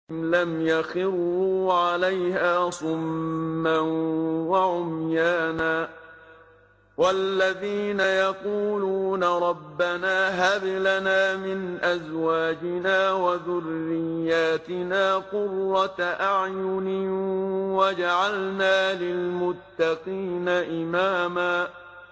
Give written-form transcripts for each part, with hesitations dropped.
لم يخروا عليها صما وعميانا. والذين يقولون ربنا هب لنا من أزواجنا وذرياتنا قرة أعين واجعلنا للمتقين إماما.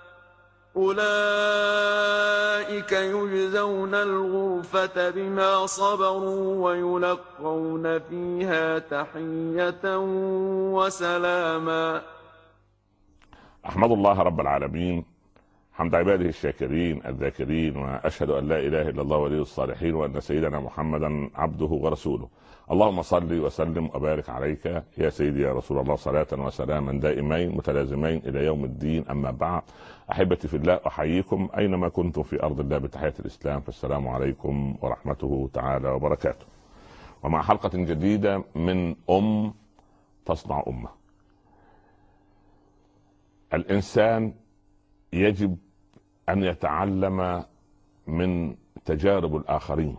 أولئك يجزون الغرفة بما صبروا ويلقون فيها تحية وسلاما. أحمد الله رب العالمين حمد عباده الشاكرين الذاكرين، وأشهد أن لا إله إلا الله ولي الصالحين، وأن سيدنا محمدا عبده ورسوله. اللهم صل وسلم وبارك عليك يا سيدي يا رسول الله، صلاة وسلاما دائمين متلازمين إلى يوم الدين. أما بعد، أحبتي في الله، أحييكم أينما كنتم في أرض الله بتحية الإسلام، فالسلام عليكم ورحمته تعالى وبركاته. ومع حلقة جديدة من تصنع أمة. الإنسان يجب أن يتعلم من تجارب الآخرين،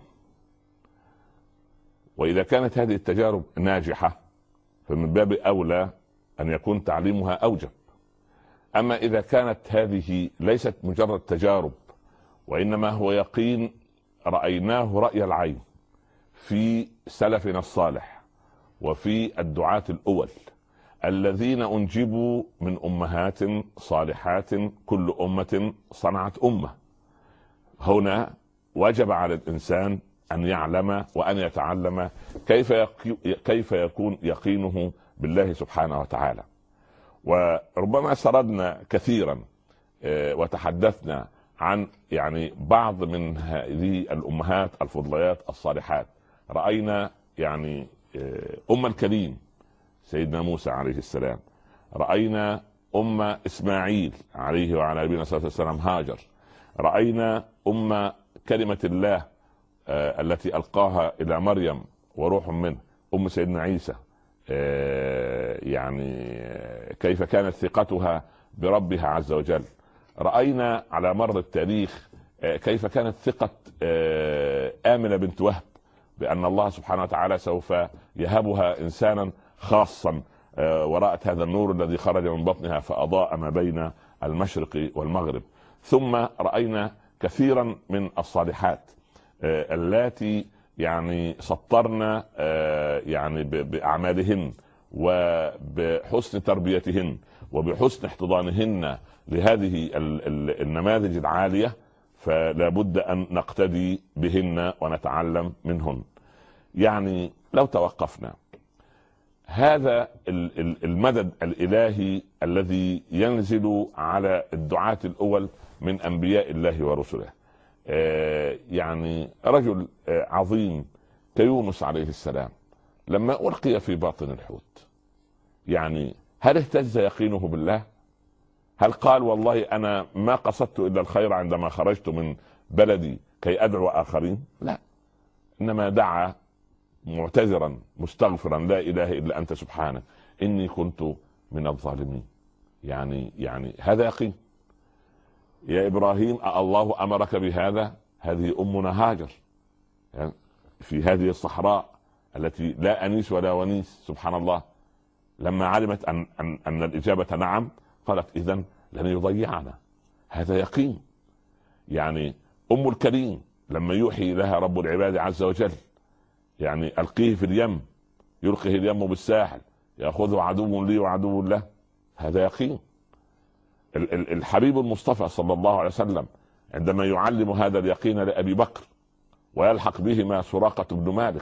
وإذا كانت هذه التجارب ناجحة فمن باب أولى أن يكون تعليمها أوجب. أما إذا كانت هذه ليست مجرد تجارب، وإنما هو يقين رأيناه رأي العين في سلفنا الصالح وفي الدعاة الأول الذين أنجبوا من أمهات صالحات، كل أمة صنعت أمة. هنا وجب على الإنسان أن يعلم وأن يتعلم كيف يكون يقينه بالله سبحانه وتعالى. وربما سردنا كثيرا وتحدثنا عن بعض من هذه الأمهات الفضليات الصالحات. رأينا أم الكريم سيدنا موسى عليه السلام، رأينا أم إسماعيل عليه وعلى نبينا صلى الله عليه وسلم هاجر، رأينا أم كلمة الله التي ألقاها إلى مريم وروح منه، أم سيدنا عيسى، كيف كانت ثقتها بربها عز وجل. رأينا على مر التاريخ كيف كانت ثقة آمنة بنت وهب بأن الله سبحانه وتعالى سوف يهبها إنسانا خاصا، ورأت هذا النور الذي خرج من بطنها فأضاء ما بين المشرق والمغرب. ثم رأينا كثيرا من الصالحات اللاتي سطرنا بأعمالهن وبحسن تربيتهن وبحسن احتضانهن لهذه النماذج العالية، فلا بد أن نقتدي بهن ونتعلم منهن. لو توقفنا هذا المدد الإلهي الذي ينزل على الدعاة الأول من أنبياء الله ورسله، رجل عظيم كيونس عليه السلام لما ألقي في باطن الحوت، هل اهتز يقينه بالله؟ هل قال والله أنا ما قصدت إلا الخير عندما خرجت من بلدي كي أدعو آخرين؟ لا، إنما دعا معتذرا مستغفرا: لا إله إلا أنت سبحانك إني كنت من الظالمين. هذا يقين. يا إبراهيم الله أمرك بهذا؟ هذه أمنا هاجر في هذه الصحراء التي لا أنيس ولا ونيس، سبحان الله، لما علمت أن الإجابة نعم قالت إذن لن يضيعنا. هذا يقين. أم الكريم لما يوحي لها رب العباد عز وجل ألقيه في اليم، يلقيه اليم بالساحل، يأخذه عدو لي وعدو له. هذا يقين. الحبيب المصطفى صلى الله عليه وسلم عندما يعلم هذا اليقين لأبي بكر ويلحق بهما سراقة بن مالك،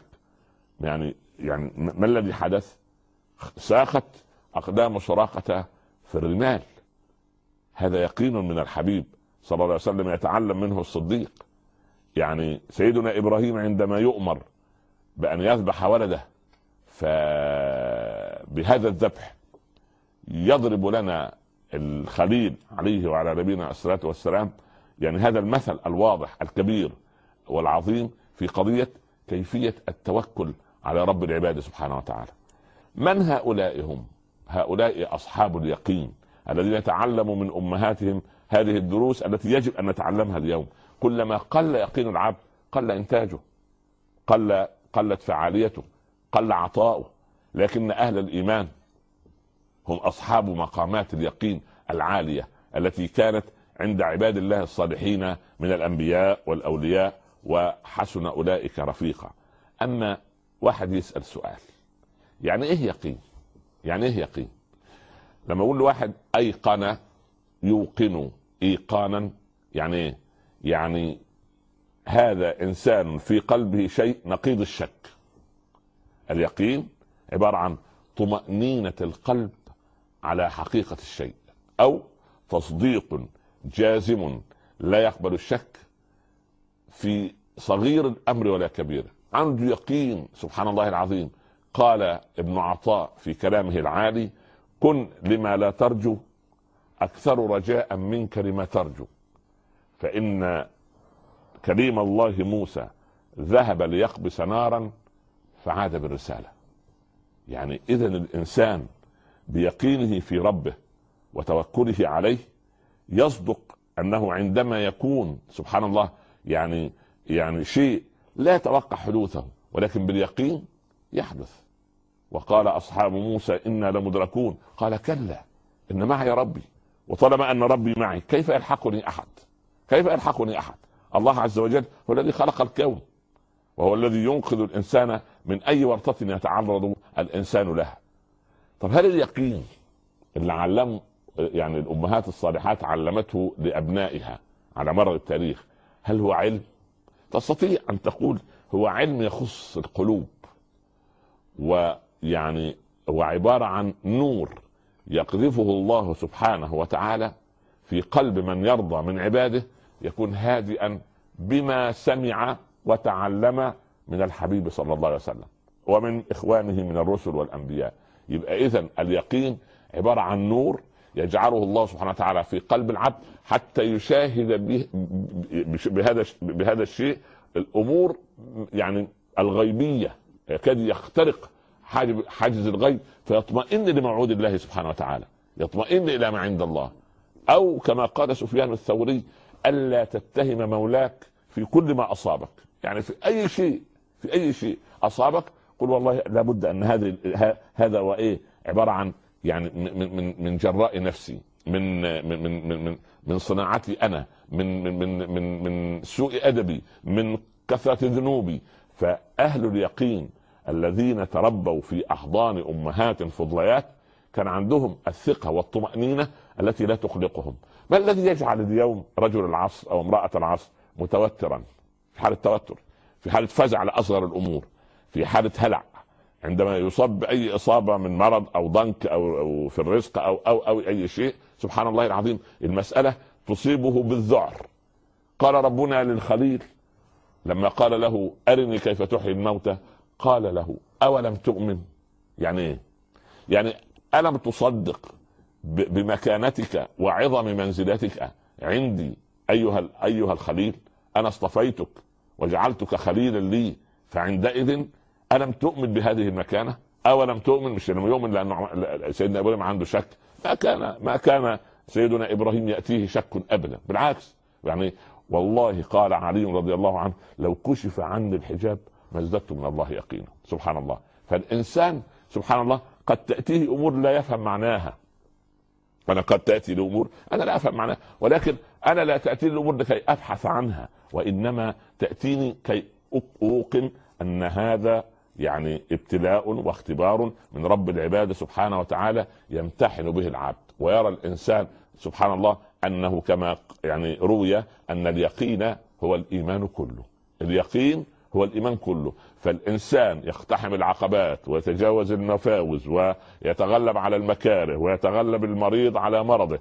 ما الذي حدث؟ ساقت أقدام سراقة في الرمال. هذا يقين من الحبيب صلى الله عليه وسلم يتعلم منه الصديق. سيدنا إبراهيم عندما يؤمر بأن يذبح ولده، فبهذا الذبح يضرب لنا الخليل عليه وعلى نبينا الصلاة والسلام هذا المثل الواضح الكبير والعظيم في قضية كيفية التوكل على رب العباد سبحانه وتعالى. من هؤلاء هم؟ هؤلاء أصحاب اليقين الذين تعلموا من أمهاتهم هذه الدروس التي يجب أن نتعلمها اليوم. كلما قل يقين العبد قل إنتاجه، قلت فعاليته، قل عطاؤه، لكن أهل الإيمان هم أصحاب مقامات اليقين العالية التي كانت عند عباد الله الصالحين من الأنبياء والأولياء، وحسن أولئك رفيقا. أما واحد يسأل سؤال، يعني إيه يقين؟ يعني إيه يقين؟ لما أقول لواحد أيقن يوقن إيقانا، يعني إيه؟ يعني هذا إنسان في قلبه شيء نقيض الشك. اليقين عبارة عن طمأنينة القلب على حقيقة الشيء، أو تصديق جازم لا يقبل الشك في صغير الأمر ولا كبيره، عنده يقين. سبحان الله العظيم، قال ابن عطاء في كلامه العالي: كن لما لا ترجو أكثر رجاء منك لما ترجو. فإن كريم الله موسى ذهب ليقبس نارا فعاد بالرسالة. يعني إذن الإنسان بيقينه في ربه وتوكله عليه يصدق أنه عندما يكون سبحان الله يعني شيء لا يتوقع حدوثه، ولكن باليقين يحدث. وقال أصحاب موسى إنا لمدركون، قال كلا إن معي ربي، وطالما أن ربي معي كيف يلحقني أحد؟ كيف يلحقني أحد؟ الله عز وجل هو الذي خلق الكون، وهو الذي ينقذ الإنسان من أي ورطة يتعرض الإنسان لها. طب هل اليقين اللي علم يعني الأمهات الصالحات علمته لأبنائها على مر التاريخ، هل هو علم؟ تستطيع أن تقول هو علم يخص القلوب، ويعني هو عبارة عن نور يقذفه الله سبحانه وتعالى في قلب من يرضى من عباده، يكون هادئا بما سمع وتعلم من الحبيب صلى الله عليه وسلم ومن إخوانه من الرسل والأنبياء. يبقى إذن اليقين عبارة عن نور يجعله الله سبحانه وتعالى في قلب العبد حتى يشاهد بهذا الشيء الأمور يعني الغيبية، يكاد يخترق حاجز الغيب، فيطمئن لموعود الله سبحانه وتعالى، يطمئن إلى ما عند الله. أو كما قال سفيان الثوري: ألا تتهم مولاك في كل ما أصابك. يعني في أي شيء أصابك قل والله لابد أن هذا وإيه عبارة عن يعني من جراء نفسي، من صناعتي أنا، من سوء أدبي، من كثرة ذنوبي. فأهل اليقين الذين تربوا في أحضان أمهات فضليات كان عندهم الثقة والطمأنينة التي لا تقلقهم. ما الذي يجعل اليوم رجل العصر أو امرأة العصر متوترا، في حالة توتر، في حالة فزع لأصغر الأمور، في حالة هلع عندما يصاب بأي إصابة من مرض أو ضنك أو في الرزق أو أي شيء؟ سبحان الله العظيم، المسألة تصيبه بالذعر. قال ربنا للخليل لما قال له أرني كيف تحيي الموتى، قال له أولم تؤمن؟ يعني إيه؟ يعني ألم تصدق بمكانتك وعظم منزلتك عندي أيها الخليل؟ أنا اصطفيتك وجعلتك خليلا لي، فعندئذ ألم تؤمن بهذه المكانة؟ أولم تؤمن؟ مش لما يؤمن لأنه سيدنا إبراهيم عنده شك، ما كان سيدنا إبراهيم يأتيه شك أبدا، بالعكس. يعني والله قال علي رضي الله عنه: لو كشف عني الحجاب ما ازددت من الله يقينا. سبحان الله. فالإنسان سبحان الله قد تأتيه أمور لا يفهم معناها، أنا قد تأتي لأمور أنا لا أفهم معناها، ولكن أنا لا تأتي الأمور لكي أبحث عنها، وإنما تأتيني كي أوقن أن هذا يعني ابتلاء واختبار من رب العباد سبحانه وتعالى يمتحن به العبد. ويرى الإنسان سبحان الله أنه كما يعني روي أن اليقين هو الإيمان كله، اليقين هو الإيمان كله. فالإنسان يقتحم العقبات ويتجاوز النفاوز ويتغلب على المكاره، ويتغلب المريض على مرضه،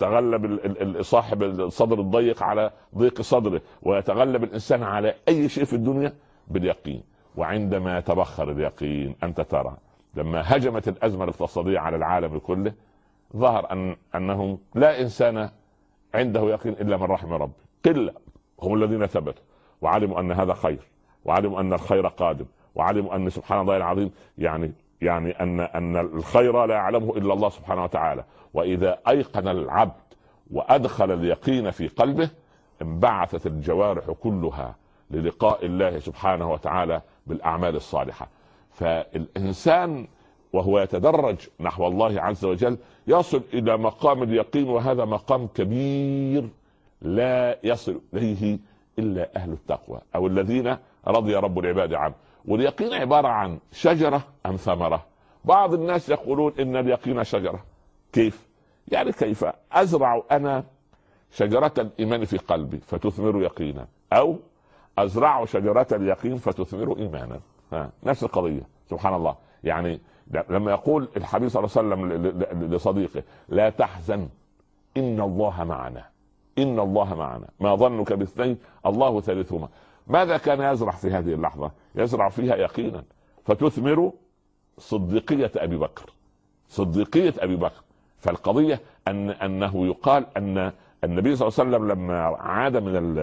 ويتغلب صاحب الصدر الضيق على ضيق صدره، ويتغلب الإنسان على أي شيء في الدنيا باليقين. وعندما يتبخر اليقين أنت ترى لما هجمت الأزمة الاقتصادية على العالم كله ظهر أنه لا إنسان عنده يقين إلا من رحم ربه، قلة هم الذين ثبتوا وعلموا أن هذا خير، وعلموا أن الخير قادم، وعلموا أن سبحان الله العظيم يعني أن الخير لا يعلمه إلا الله سبحانه وتعالى. وإذا أيقن العبد وأدخل اليقين في قلبه انبعثت الجوارح كلها للقاء الله سبحانه وتعالى بالأعمال الصالحة. فالإنسان وهو يتدرج نحو الله عز وجل يصل إلى مقام اليقين، وهذا مقام كبير لا يصل إليه إلا أهل التقوى أو الذين رضي رب العباد عنه. واليقين عبارة عن شجرة أم ثمرة؟ بعض الناس يقولون إن اليقين شجرة. كيف؟ يعني كيف أزرع أنا شجرة الإيمان في قلبي فتثمر يقينا، أو أزرع شجرة اليقين فتثمر إيمانا؟ نفس القضية. سبحان الله. يعني لما يقول الحبيب صلى الله عليه وسلم لصديقه لا تحزن إن الله معنا، إن الله معنا، ما ظنك باثنين الله ثالثهما. ماذا كان يزرع في هذه اللحظة؟ يزرع فيها يقينا فتثمر صديقية أبي بكر، صديقية أبي بكر. فالقضية أنه يقال أن النبي صلى الله عليه وسلم لما عاد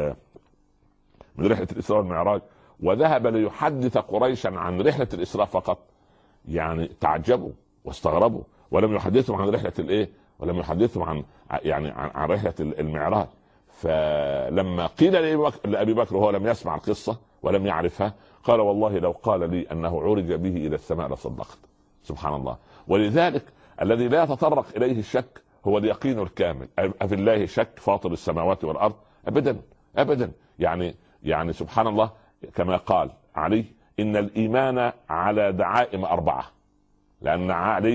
من رحلة الإسراء والمعراج وذهب ليحدث قريشا عن رحلة الإسراء فقط، يعني تعجبوا واستغربوا، ولم يحدثهم عن رحلة الإيه، ولم يحدثهم عن رحلة المعراج. فلما قيل لأبي بكر وهو لم يسمع القصة ولم يعرفها، قال والله لو قال لي أنه عرج به إلى السماء لصدقت. سبحان الله. ولذلك الذي لا يتطرق إليه الشك هو اليقين الكامل. أفي الله شك فاطر السماوات والأرض؟ أبدا أبدا. يعني سبحان الله، كما قال علي إن الإيمان على دعائم 4، لأن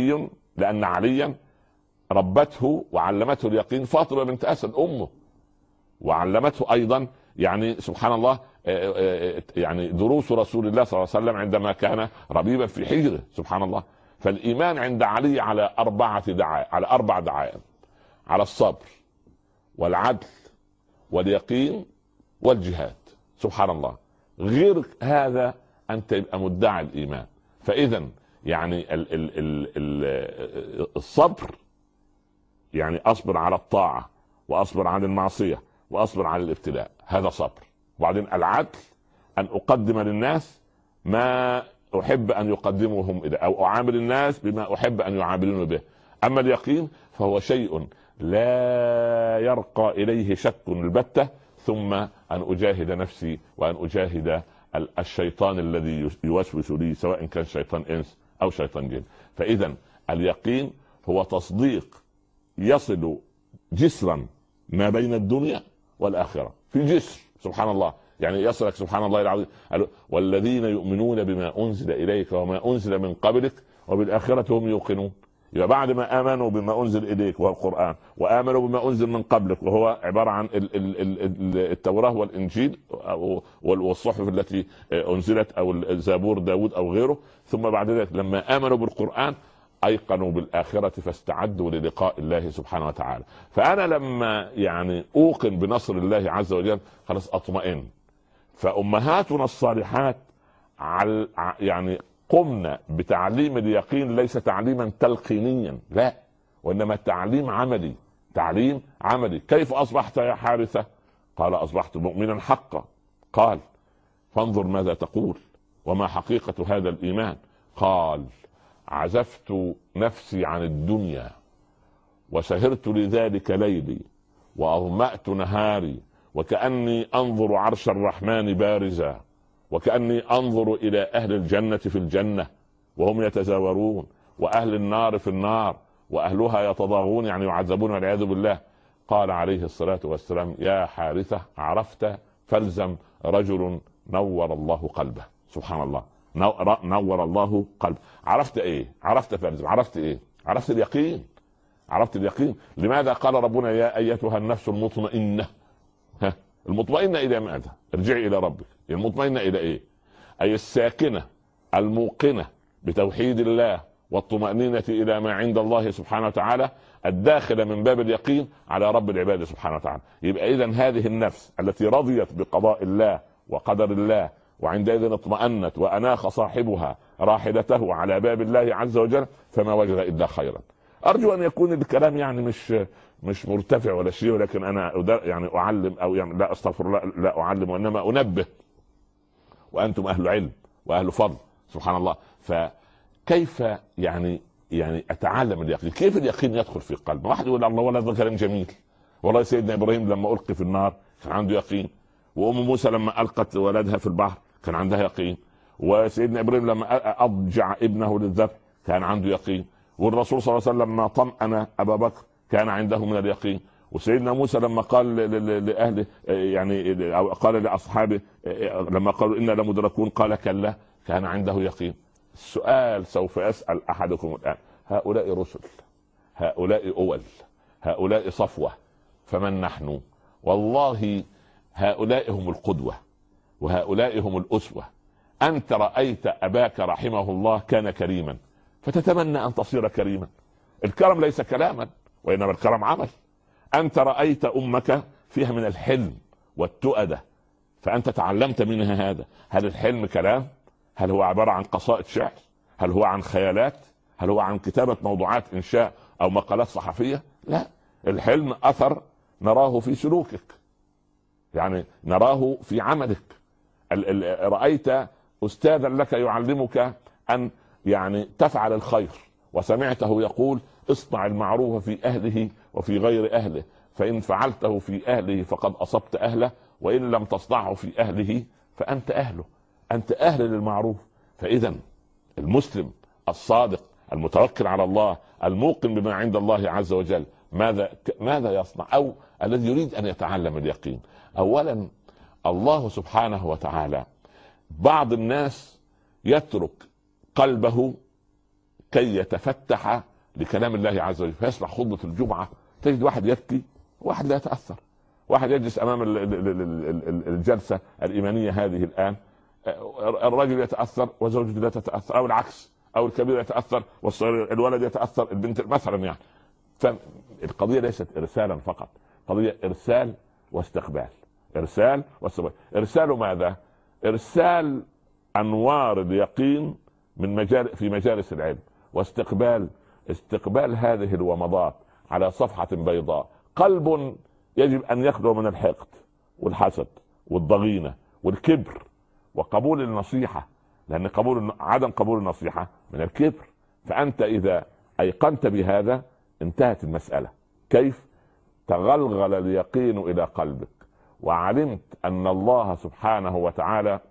عليا ربته وعلمته اليقين فاطمة بنت أسد أمه، وعلمته أيضا يعني سبحان الله يعني دروس رسول الله صلى الله عليه وسلم عندما كان ربيبا في حجره. سبحان الله. فالإيمان عند علي على 4 دعائم، على 4 دعائم: على الصبر والعدل واليقين والجهاد. سبحان الله. غير هذا أنت يبقى مدعي الإيمان. فإذا يعني الصبر يعني أصبر على الطاعة وأصبر عن المعصية وأصبر عن الابتلاء، هذا صبر. وبعدين العدل أن أقدم للناس ما أحب أن يقدمهم إليه، أو أعامل الناس بما أحب أن يعاملون به. أما اليقين فهو شيء لا يرقى إليه شك البتة، ثم أن أجاهد نفسي وأن أجاهد الشيطان الذي يوسوس لي، سواء كان شيطان إنس أو شيطان جن. فإذا اليقين هو تصديق يصل جسرا ما بين الدنيا والآخرة، في جسر. سبحان الله. يعني يصلك سبحان الله العظيم والذين يؤمنون بما أنزل إليك وما أنزل من قبلك وبالآخرة هم يوقنون. يبقى بعد ما آمنوا بما أنزل إليك وهو القرآن، وآمنوا بما أنزل من قبلك وهو عبارة عن التوراة والإنجيل والصحف التي أنزلت، أو الزبور داود أو غيره، ثم بعد ذلك لما آمنوا بالقرآن أيقنوا بالآخرة فاستعدوا للقاء الله سبحانه وتعالى. فأنا لما يعني أوقن بنصر الله عز وجل خلاص أطمئن. فأمهاتنا الصالحات يعني قمنا بتعليم اليقين، ليس تعليما تلقينيا، لا، وإنما تعليم عملي، تعليم عملي. كيف أصبحت يا حارثة؟ قال أصبحت مؤمنا حقا. قال فانظر ماذا تقول وما حقيقة هذا الإيمان؟ قال عزفت نفسي عن الدنيا وسهرت لذلك ليلي وأظمأت نهاري، وكأني أنظر عرش الرحمن بارزا، وكأني أنظر إلى أهل الجنة في الجنة وهم يتزاورون، وأهل النار في النار وأهلها يتضاغون يعني يعذبون والعياذ بالله. قال عليه الصلاة والسلام يا حارثة عرفت فالزم رجل نور الله قلبه. سبحان الله. نور الله قلبه. عرفت ايه؟ عرفت فالزم. عرفت ايه؟ عرفت اليقين. عرفت اليقين. لماذا قال ربنا يا أيتها النفس المطمئنة؟ المطمئنة إلى ماذا؟ ارجعي إلى ربك. المطمئنة إلى إيه؟ أي الساكنة الموقنة بتوحيد الله والطمأنينة إلى ما عند الله سبحانه وتعالى، الداخلة من باب اليقين على رب العباد سبحانه وتعالى. يبقى إذن هذه النفس التي رضيت بقضاء الله وقدر الله وعندئذ اطمأنت وأناخ صاحبها راحلته على باب الله عز وجل فما وجد إلا خيرا. أرجو أن يكون الكلام يعني مش مرتفع ولا شيء، ولكن أنا يعني أعلم أو يعني لا أستغفر الله، لا أعلم وإنما أنبه، وأنتم أهل علم وأهل فضل. سبحان الله. فكيف يعني أتعلم اليقين؟ كيف اليقين يدخل في قلب واحد؟ يقول الله ولا ذا كلام جميل، والله سيدنا إبراهيم لما ألقي في النار كان عنده يقين، وأم موسى لما ألقت ولدها في البحر كان عندها يقين، وسيدنا ابراهيم لما اضجع ابنه للذبح كان عنده يقين، والرسول صلى الله عليه وسلم لما طمأن ابا بكر كان عنده من اليقين، وسيدنا موسى لما قال لاهله يعني او قال لاصحابه لما قالوا انا لمدركون قال كلا كان عنده يقين. السؤال سوف يسأل احدكم الان، هؤلاء رسل، هؤلاء اول، هؤلاء صفوة، فمن نحن؟ والله هؤلاء هم القدوة وهؤلاء هم الأسوة. أنت رأيت أباك رحمه الله كان كريما فتتمنى أن تصير كريما. الكرم ليس كلاما وإنما الكرم عمل. أنت رأيت أمك فيها من الحلم والتؤدة فأنت تعلمت منها هذا. هل الحلم كلام؟ هل هو عبارة عن قصائد شعر؟ هل هو عن خيالات؟ هل هو عن كتابة موضوعات إنشاء أو مقالات صحفية؟ لا، الحلم أثر نراه في سلوكك، يعني نراه في عملك. رأيت أستاذا لك يعلمك أن يعني تفعل الخير، وسمعته يقول اصنع المعروف في أهله وفي غير أهله، فإن فعلته في أهله فقد أصبت أهله، وإن لم تصنعه في أهله فأنت أهله، أنت أهل للمعروف. فإذا المسلم الصادق المتوكل على الله الموقن بما عند الله عز وجل ماذا يصنع؟ أو الذي يريد أن يتعلم اليقين. أولا الله سبحانه وتعالى بعض الناس يترك قلبه كي يتفتح لكلام الله عز وجل، فيسمع خطبة الجمعة تجد واحد يبكي واحد لا يتأثر، واحد يجلس أمام الجلسة الإيمانية هذه الآن الرجل يتأثر وزوجته لا تتأثر، أو العكس، أو الكبير يتأثر والصغير الولد يتأثر البنت مثلا. يعني فالقضية ليست إرسالا فقط، قضية إرسال واستقبال، إرسال واستقبال. إرسال ماذا؟ إرسال أنوار اليقين في مجالس العلم، استقبال هذه الومضات على صفحة بيضاء. قلب يجب أن يخلو من الحقد والحسد والضغينة والكبر، وقبول النصيحة، لأن عدم قبول النصيحة من الكبر. فأنت إذا أيقنت بهذا انتهت المسألة. كيف؟ تغلغل اليقين إلى قلبك وعلمت أن الله سبحانه وتعالى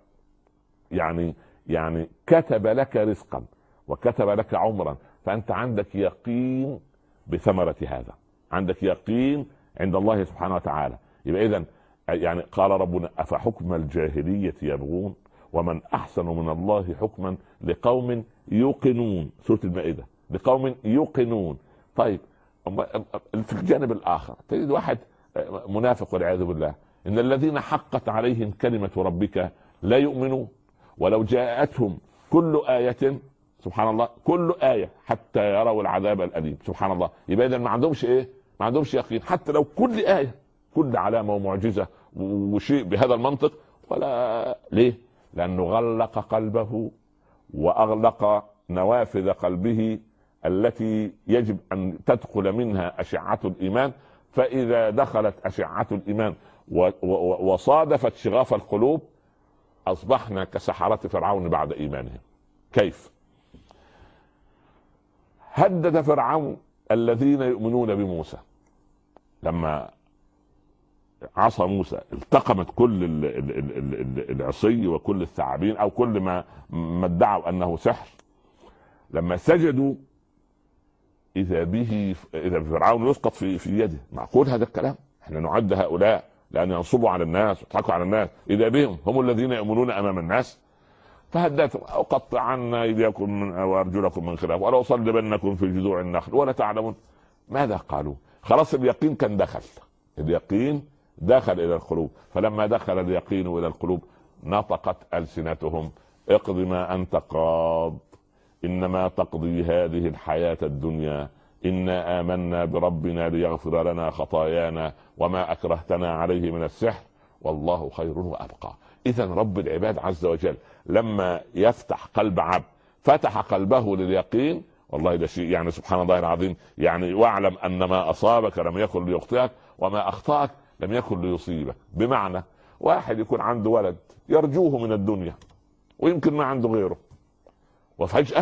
يعني كتب لك رزقا وكتب لك عمرا، فأنت عندك يقين بثمرة هذا، عندك يقين عند الله سبحانه وتعالى. يبقى إذن يعني قال ربنا أفحكم الجاهلية يبغون ومن أحسن من الله حكما لقوم يوقنون، سورة المائدة، لقوم يوقنون. طيب في الجانب الآخر تجد واحد منافق والعياذ بالله، إن الذين حقت عليهم كلمة ربك لا يؤمنون ولو جاءتهم كل آية، سبحان الله، كل آية حتى يروا العذاب الأليم، سبحان الله. يبقى إذن ما عندهمش إيه؟ ما عندهمش يقين، حتى لو كل آية، كل علامة ومعجزة وشيء بهذا المنطق، ولا ليه؟ لأنه غلق قلبه وأغلق نوافذ قلبه التي يجب أن تدخل منها أشعة الإيمان. فإذا دخلت أشعة الإيمان وصادفت شغاف القلوب أصبحنا كسحرة فرعون بعد إيمانهم. كيف؟ هدد فرعون الذين يؤمنون بموسى لما عصى موسى، التقمت كل العصي وكل الثعابين او كل ما ادعوا انه سحر. لما سجدوا اذا فرعون يسقط في يده. معقول هذا الكلام؟ احنا نعد هؤلاء لان ينصبوا على الناس ويضحكوا على الناس، اذا بهم هم الذين يؤمنون امام الناس. فهددتهم اقطعن ايديكم وارجلكم من خلاف ولا اصلبنكم في جذوع النخل ولا تعلمون. ماذا قالوا؟ خلاص اليقين كان دخل، اليقين دخل الى القلوب. فلما دخل اليقين الى القلوب نطقت ألسنتهم اقض ما انت قاض انما تقضي هذه الحياة الدنيا انا آمنا بربنا ليغفر لنا خطايانا وما اكرهتنا عليه من السحر والله خير وابقى. اذا رب العباد عز وجل لما يفتح قلب عبد فتح قلبه لليقين. والله ده شيء يعني سبحان الله العظيم. يعني واعلم ان ما اصابك لم يكن ليخطئك وما اخطأك لم يكن ليصيبك. بمعنى واحد يكون عنده ولد يرجوه من الدنيا ويمكن ما عنده غيره، وفجأة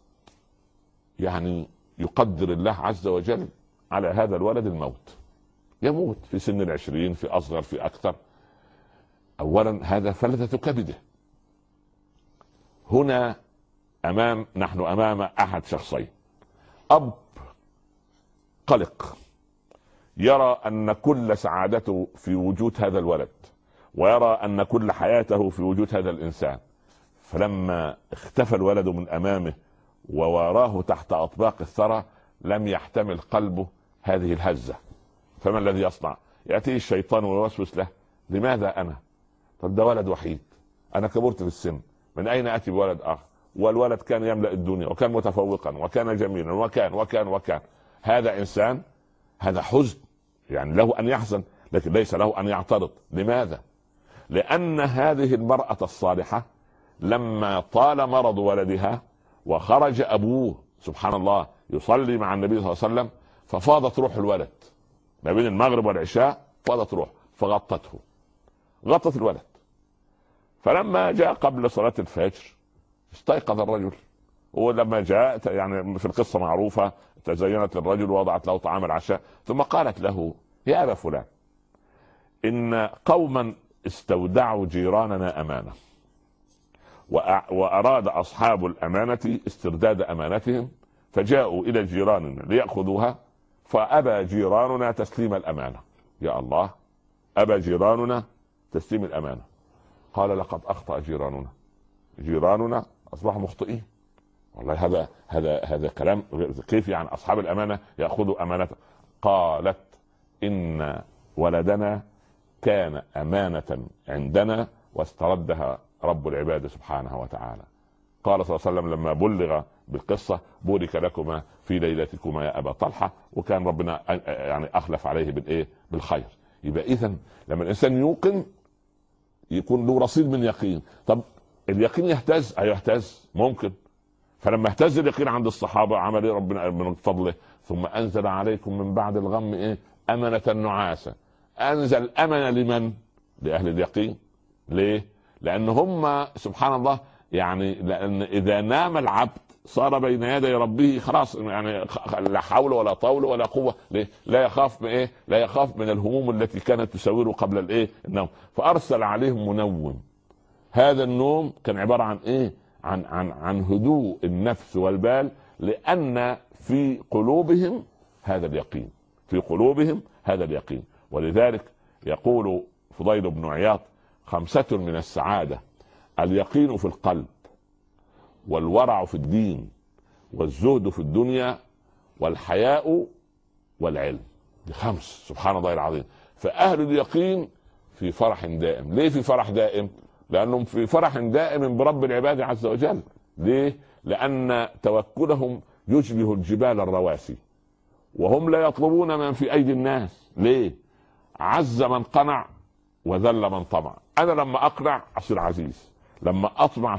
يعني يقدر الله عز وجل على هذا الولد الموت، يموت في سن 20، في أصغر، في أكثر. أولا هذا فلتة كبده، هنا نحن أمام أحد شخصين. أب قلق يرى أن كل سعادته في وجود هذا الولد، ويرى أن كل حياته في وجود هذا الإنسان، فلما اختفى الولد من أمامه ووراه تحت أطباق الثرى لم يحتمل قلبه هذه الهزة. فما الذي يصنع؟ يأتيه الشيطان ويوسوس له: لماذا أنا؟ طب ده ولد وحيد، أنا كبرت في السن، من أين أتي بولد آخر؟ والولد كان يملأ الدنيا وكان متفوقا وكان جميلا وكان هذا إنسان، هذا حزن، يعني له أن يحزن لكن ليس له أن يعترض. لماذا؟ لأن هذه المرأة الصالحة لما طال مرض ولدها وخرج أبوه سبحان الله يصلي مع النبي صلى الله عليه وسلم، ففاضت روح الولد ما بين المغرب والعشاء، فاضت روح فغطته، غطت الولد. فلما جاء قبل صلاة الفجر استيقظ الرجل، ولما جاء يعني في القصة معروفة، تزينت الرجل ووضعت له طعام العشاء، ثم قالت له: يا أبا فلان، إن قوما استودعوا جيراننا أمانة، وأراد أصحاب الأمانة استرداد أمانتهم، فجاءوا إلى جيراننا ليأخذوها، فأبى جيراننا تسليم الأمانة. يا الله، أبى جيراننا تسليم الأمانة. قال: لقد أخطأ جيراننا أصبحوا مخطئين. والله هذا كلام، كيف يعني أصحاب الأمانة يأخذوا أمانته؟ قالت: إن ولدنا كان أمانة عندنا واستردها رب العباد سبحانه وتعالى. قال صلى الله عليه وسلم لما بلغ بالقصة: بورك لكما في ليلتكما يا أبا طلحة، وكان ربنا يعني أخلف عليه بالخير. يبقى إذن لما الإنسان يوقن يكون له رصيد من يقين. طب اليقين يهتز؟ يهتز ممكن. فلما اهتز اليقين عند الصحابة عمل ايه ربنا من فضله؟ ثم أنزل عليكم من بعد الغم أمنة نعاسا. أنزل أمنة لمن؟ لأهل اليقين. ليه؟ لأن هم سبحان الله يعني، لأن إذا نام العبد صار بين يدي ربه خلاص، يعني لا حول ولا طول ولا قوة. ليه؟ لا يخاف لا يخاف من الهموم التي كانت تساوره قبل النوم. فأرسل عليهم منوم. هذا النوم كان عبارة عن عن هدوء النفس والبال، لأن في قلوبهم هذا اليقين، في قلوبهم هذا اليقين. ولذلك يقول فضيل بن عياض: 5 من السعادة: اليقين في القلب، والورع في الدين، والزهد في الدنيا، والحياء والعلم. دي 5 سبحان الله العظيم. فأهل اليقين في فرح دائم. ليه في فرح دائم؟ لأنهم في فرح دائم برب العباد عز وجل. ليه؟ لأن توكلهم يشبه الجبال الرواسي، وهم لا يطلبون من في أيدي الناس. ليه؟ عز من قنع وذل من طمع. أنا لما أقنع أصير عزيز، لما أطمع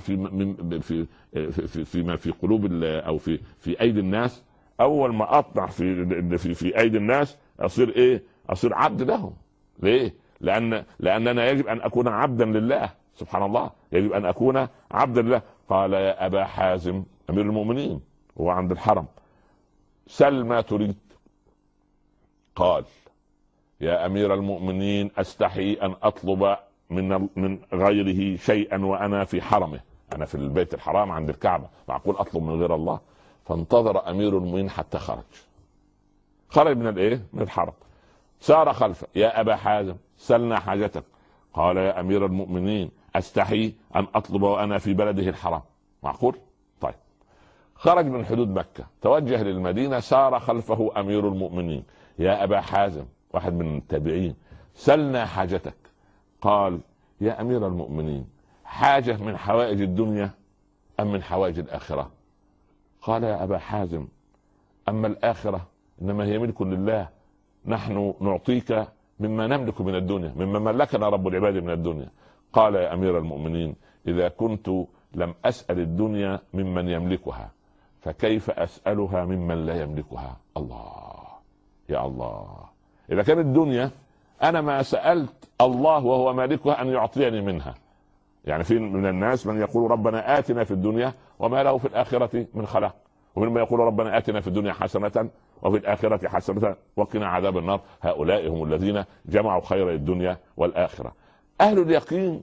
في قلوب أو في أيدي الناس، أول ما أطمع في أيدي الناس أصير أصير عبد لهم. ليه؟ لأننا يجب أن أكون عبدا لله سبحان الله، يجب أن أكون عبدا لله. قال: يا أبا حازم أمير المؤمنين هو عند الحرم: سل ما تريد. قال: يا أمير المؤمنين أستحي أن أطلب من غيره شيئا وأنا في حرمه، أنا في البيت الحرام عند الكعبة، معقول أطلب من غير الله؟ فانتظر أمير المؤمنين حتى خرج من الحرم، سار خلفه: يا أبا حازم سلنا حاجتك. قال: يا أمير المؤمنين أستحي أن أطلب وأنا في بلده الحرام، معقول؟ طيب، خرج من حدود مكة توجه للمدينة، سار خلفه أمير المؤمنين: يا أبا حازم، واحد من التابعين، سلنا حاجتك. قال: يا أمير المؤمنين، حاجة من حوائج الدنيا أم من حوائج الآخرة؟ قال: يا أبا حازم، أما الآخرة إنما هي ملك لله، نحن نعطيك مما نملك من الدنيا، مما ملكنا رب العباد من الدنيا. قال: يا أمير المؤمنين، إذا كنت لم أسأل الدنيا ممن يملكها، فكيف أسألها ممن لا يملكها؟ الله، يا الله، إذا كانت الدنيا أنا ما سألت الله وهو مالكها أن يعطيني منها. يعني في من الناس من يقول ربنا آتنا في الدنيا وما له في الآخرة من خلاق، ومن يقول ربنا آتنا في الدنيا حسنة وفي الآخرة حسنة وقنا عذاب النار. هؤلاء هم الذين جمعوا خير الدنيا والآخرة. أهل اليقين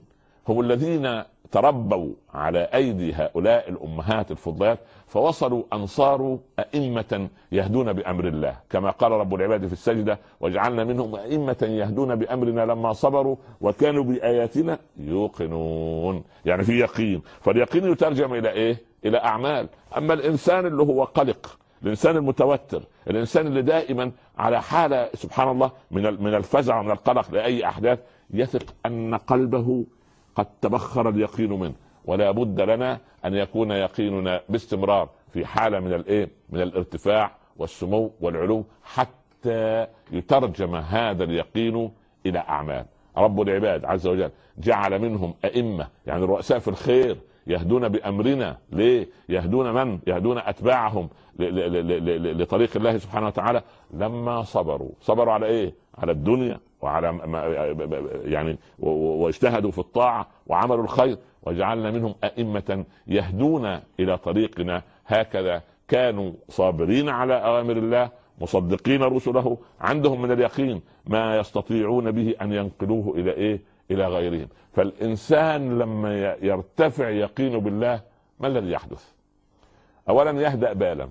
هم الذين تربوا على أيدي هؤلاء الأمهات الفضليات، فوصلوا أنصار أئمة يهدون بأمر الله، كما قال رب العباد في السجدة: وجعلنا منهم أئمة يهدون بأمرنا لما صبروا وكانوا بآياتنا يوقنون. يعني في يقين، فاليقين يترجم إلى إيه؟ إلى أعمال. أما الإنسان اللي هو قلق، الإنسان المتوتر، الإنسان اللي دائما على حالة سبحان الله من الفزع ومن القلق لأي أحداث، يثق أن قلبه قد تبخر اليقين منه. ولا بد لنا أن يكون يقيننا باستمرار في حالة من الارتفاع والسمو والعلو، حتى يترجم هذا اليقين إلى أعمال. رب العباد عز وجل جعل منهم أئمة، يعني رؤساء في الخير، يهدون بأمرنا. ليه؟ يهدون أتباعهم لطريق الله سبحانه وتعالى لما صبروا على إيه؟ على الدنيا، وعلى يعني واجتهدوا في الطاعة وعملوا الخير. وجعلنا منهم أئمة يهدون إلى طريقنا. هكذا كانوا صابرين على أوامر الله، مصدقين رسله، عندهم من اليقين ما يستطيعون به أن ينقلوه إلى إيه؟ إلى غيرهم. فالإنسان لما يرتفع يقينه بالله، ما الذي يحدث؟ أولا يهدأ بالا،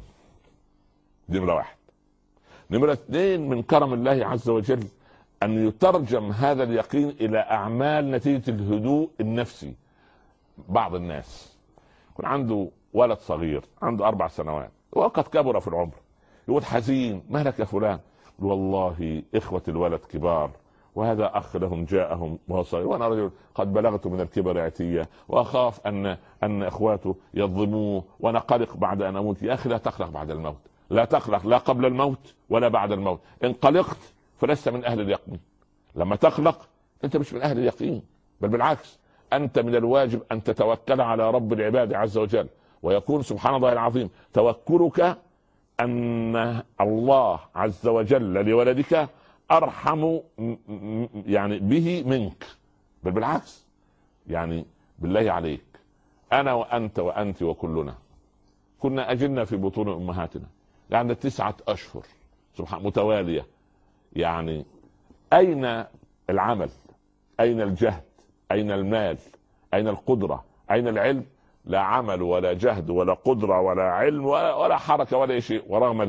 نمرة واحد. نمرة اثنين، من كرم الله عز وجل أن يترجم هذا اليقين إلى أعمال نتيجة الهدوء النفسي. بعض الناس يكون عنده ولد صغير عنده 4 سنوات وقد كبر في العمر، يقول حزين: مالك يا فلان؟ والله إخوة الولد كبار، وهذا أخ لهم جاءهم وهو صغير، وأنا رجل قد بلغت من الكبر عتية، وأخاف أن إخواته يظلموه، وأنا قلق بعد أن أموت. يا أخي لا تقلق بعد الموت، لا تقلق لا قبل الموت ولا بعد الموت. إن قلقت فلست من أهل اليقين. لما تقلق أنت مش من أهل اليقين، بل بالعكس، أنت من الواجب أن تتوكل على رب العباد عز وجل، ويكون سبحان الله العظيم توكلك أن الله عز وجل لولدك أرحم يعني به منك، بل بالعكس. يعني بالله عليك، أنا وأنت وأنت وكلنا كنا أجلنا في بطون أمهاتنا يعني 9 أشهر سبحان متوالية. يعني أين العمل؟ أين الجهد؟ أين المال؟ أين القدرة؟ أين العلم؟ لا عمل ولا جهد ولا قدرة ولا علم ولا حركة ولا شيء.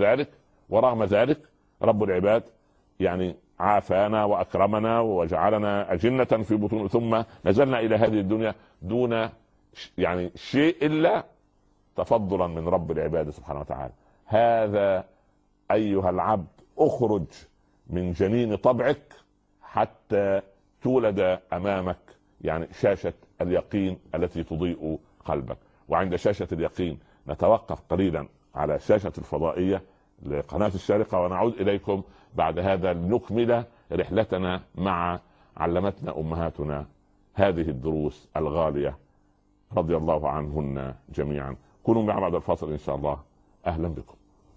ورغم ذلك رب العباد يعني عافانا وأكرمنا وجعلنا أجنة في بطون، ثم نزلنا إلى هذه الدنيا دون يعني شيء إلا تفضلا من رب العباد سبحانه وتعالى. هذا أيها العبد اخرج من جنين طبعك حتى تولد أمامك يعني شاشة اليقين التي تضيء قلبك. وعند شاشة اليقين نتوقف قليلا على شاشة الفضائية لقناة الشارقة، ونعود إليكم بعد هذا لنكمل رحلتنا مع علمتنا أمهاتنا هذه الدروس الغالية رضي الله عنهن جميعا. كونوا معنا بعد الفاصل إن شاء الله. أهلا بكم.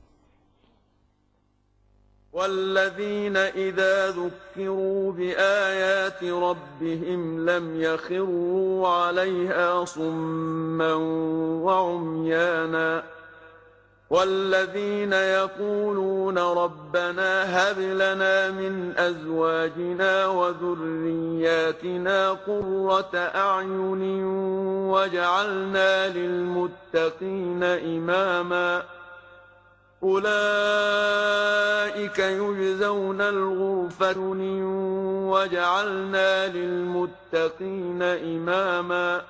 والذين إذا ذكروا بآيات ربهم لم يخروا عليها صما وعميانا. والذين يقولون ربنا هب لنا من أزواجنا وذرياتنا قرة أعين واجعلنا للمتقين إماما. أولئك يجزون الغرفة وجعلنا للمتقين إماما.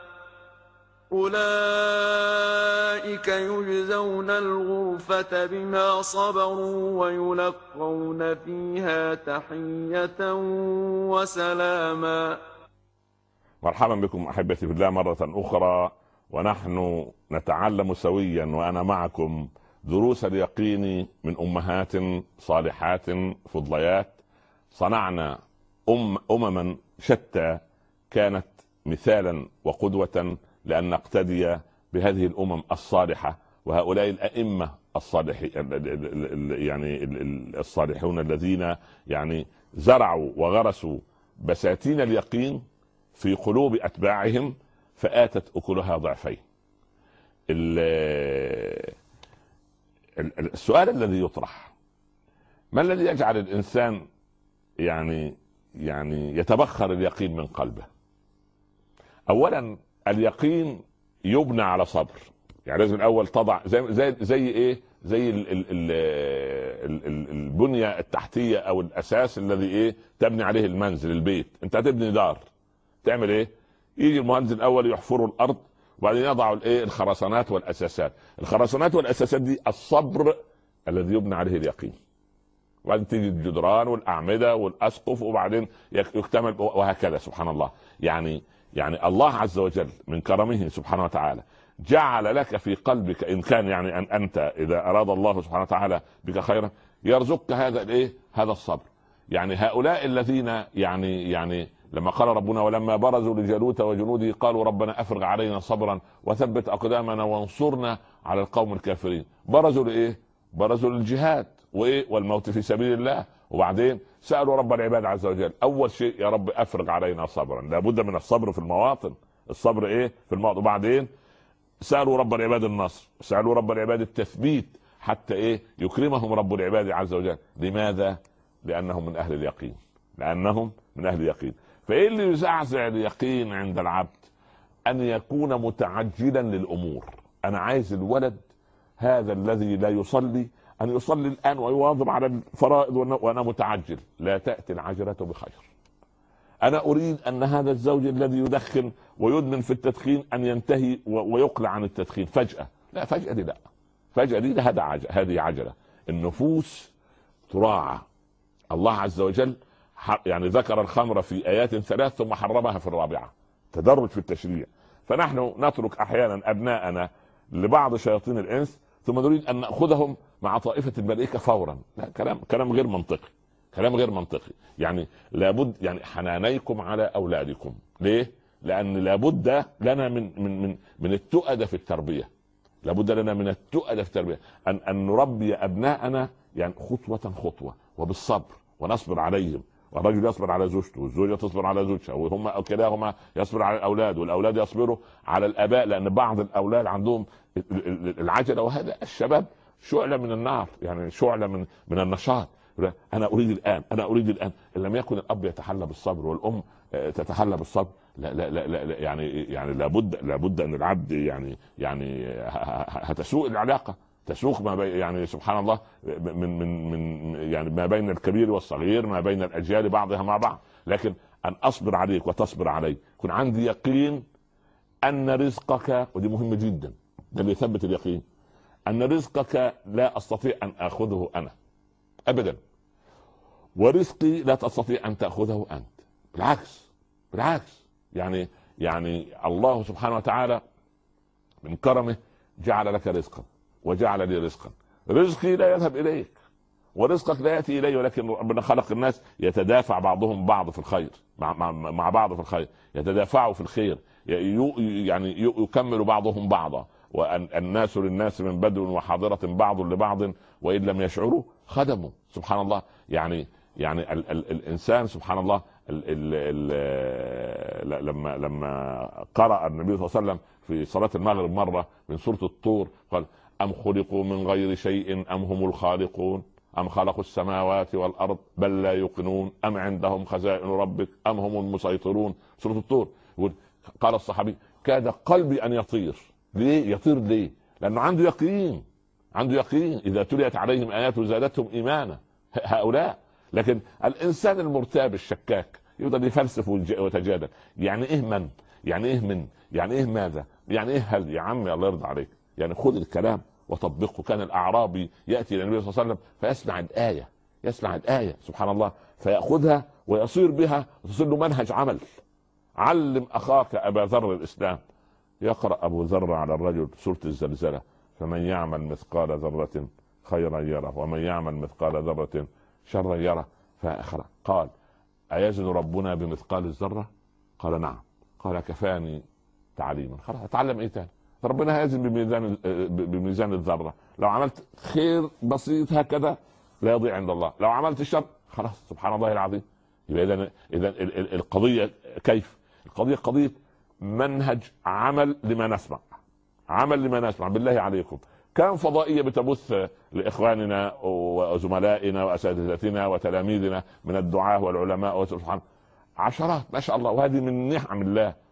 أولئك يجزون الغرفة بما صبروا ويلقون فيها تحية وسلاما. مرحبا بكم أحبتي في الله مرة أخرى، ونحن نتعلم سويا وأنا معكم دروس اليقين من أمهات صالحات فضليات صنعنا أمما شتى كانت مثالا وقدوة لأن نقتدي بهذه الأمم الصالحة وهؤلاء الأئمة الصالحين يعني الصالحون الذين يعني زرعوا وغرسوا بساتين اليقين في قلوب أتباعهم فآتت أكلها ضعفين. السؤال الذي يطرح: ما الذي يجعل الإنسان يعني يتبخر اليقين من قلبه؟ اولا اليقين يبنى على صبر. يعني لازم الاول تضع زي ايه، زي البنيه التحتيه او الاساس الذي ايه تبني عليه المنزل البيت. انت هتبني دار، تعمل ايه؟ يجي المهندس الاول يحفروا الارض وبعدين يضعوا الايه الخرسانات والاساسات. الخرسانات والاساسات دي الصبر الذي يبنى عليه اليقين. وبعدين تيجي الجدران والاعمده والاسقف وبعدين يكتمل وهكذا. سبحان الله. يعني الله عز وجل من كرمه سبحانه وتعالى جعل لك في قلبك ان كان يعني ان انت اذا اراد الله سبحانه وتعالى بك خيرا يرزقك هذا الايه، هذا الصبر. يعني هؤلاء الذين يعني لما قال ربنا ولما برزوا لجالوت وجنوده قالوا ربنا افرغ علينا صبرا وثبت اقدامنا وانصرنا على القوم الكافرين. برزوا لايه؟ برزوا للجهاد وايه والموت في سبيل الله. وبعدين سالوا رب العباد عز وجل اول شيء يا رب افرغ علينا صبرا. لابد من الصبر في المواطن. الصبر ايه في المواطن. وبعدين سالوا رب العباد النصر، سالوا رب العباد التثبيت حتى ايه يكرمهم رب العباد عز وجل. لماذا؟ لانهم من اهل اليقين. لانهم من اهل اليقين. فايه اللي يزعزع اليقين عند العبد؟ ان يكون متعجلا للامور. انا عايز الولد هذا الذي لا يصلي ان يصلي الان ويواظب على الفرائض وانا متعجل. لا تاتي العجله بخير. انا اريد ان هذا الزوج الذي يدخن ويدمن في التدخين ان ينتهي ويقلع عن التدخين فجاه. لا، فجاه دي لا، فجاه دي هذه عجله. النفوس تراعى. الله عز وجل يعني ذكر الخمر في ايات 3 ثم حرمها في الرابعه. تدرج في التشريع. فنحن نترك احيانا ابناءنا لبعض شياطين الانس ثم نريد ان ناخذهم مع طائفه الملائكه فورا. لا، كلام غير منطقي. كلام غير منطقي. يعني لابد يعني حنانيكم على اولادكم. ليه؟ لان لابد لنا من التؤدة في التربيه. لابد لنا من التؤدة في التربيه ان نربي ابناءنا يعني خطوه وبالصبر ونصبر عليهم. والرجل يصبر على زوجته والزوجه تصبر على زوجها وهم كلاهما يصبر على الاولاد والاولاد يصبروا على الاباء. لان بعض الاولاد عندهم العجله. وهذا الشباب شعله من النار، يعني شعله من النشاط. انا اريد الان ان لم يكن الاب يتحلى بالصبر والام تتحلى بالصبر. لا يعني لابد ان العبد يعني هتسوء العلاقه، تسوق ما يعني سبحان الله من يعني ما بين الكبير والصغير، ما بين الاجيال بعضها مع بعض. لكن ان اصبر عليك وتصبر علي، يكون عندي يقين ان رزقك، ودي مهمه جدا، ده اللي يثبت اليقين، ان رزقك لا استطيع ان اخذه انا ابدا، ورزقي لا تستطيع ان تاخذه انت. بالعكس يعني الله سبحانه وتعالى من كرمه جعل لك رزقا وجعل لي رزقا. رزقي لا يذهب اليك ورزقك لا ياتي الي، ولكن ربنا خلق الناس يتدافع بعضهم بعض في الخير، مع بعض في الخير، يتدافعوا في الخير، يعني يكمل بعضهم بعضا. والناس للناس من بدو وحاضرة بعض لبعض وإن لم يشعروا خدموا. سبحان الله. يعني الإنسان سبحان الله لما قرأ النبي صلى الله عليه وسلم في صلاة المغرب مرة من سورة الطور قال أم خلقوا من غير شيء أم هم الخالقون أم خلقوا السماوات والأرض بل لا يوقنون أم عندهم خزائن ربك أم هم المسيطرون. سورة الطور. قال الصحابي كاد قلبي أن يطير. ليه يطير؟ ليه؟ لأنه عنده يقين إذا تليت عليهم آياته زادتهم إيمانا هؤلاء. لكن الإنسان المرتاب الشكاك يفضل يفلسف ويتجادل. يعني إيه من؟ يعني إيه من؟ يعني إيه ماذا؟ يعني إيه هل؟ يا عمي الله يرضى عليك، يعني خذ الكلام وطبقه. كان الأعرابي يأتي إلى النبي صلى الله عليه وسلم فيسمع الآية سبحان الله فيأخذها ويصير بها وتصير له منهج عمل. علم أخاك أبا ذر الإسلام. يقرأ أبو ذر على الرجل سورة الزلزلة فمن يعمل مثقال ذرة خيرا يره ومن يعمل مثقال ذرة شرا يره. فأخرى قال أيزن ربنا بمثقال الذرة؟ قال نعم. قال كفاني تعليما. خلاص أتعلم إيه تاني؟ ربنا هيزن بميزان الذرة. لو عملت خير بسيط هكذا لا يضيع عند الله، لو عملت الشر خلاص سبحان الله العظيم. يبقى إذا القضية كيف؟ القضية قضية منهج عمل لما نسمع. بالله عليكم كان فضائية بتبث لإخواننا وزملائنا وأساتذتنا وتلاميذنا من الدعاة والعلماء سبحان عشرات ما شاء الله، وهذه من نعم الله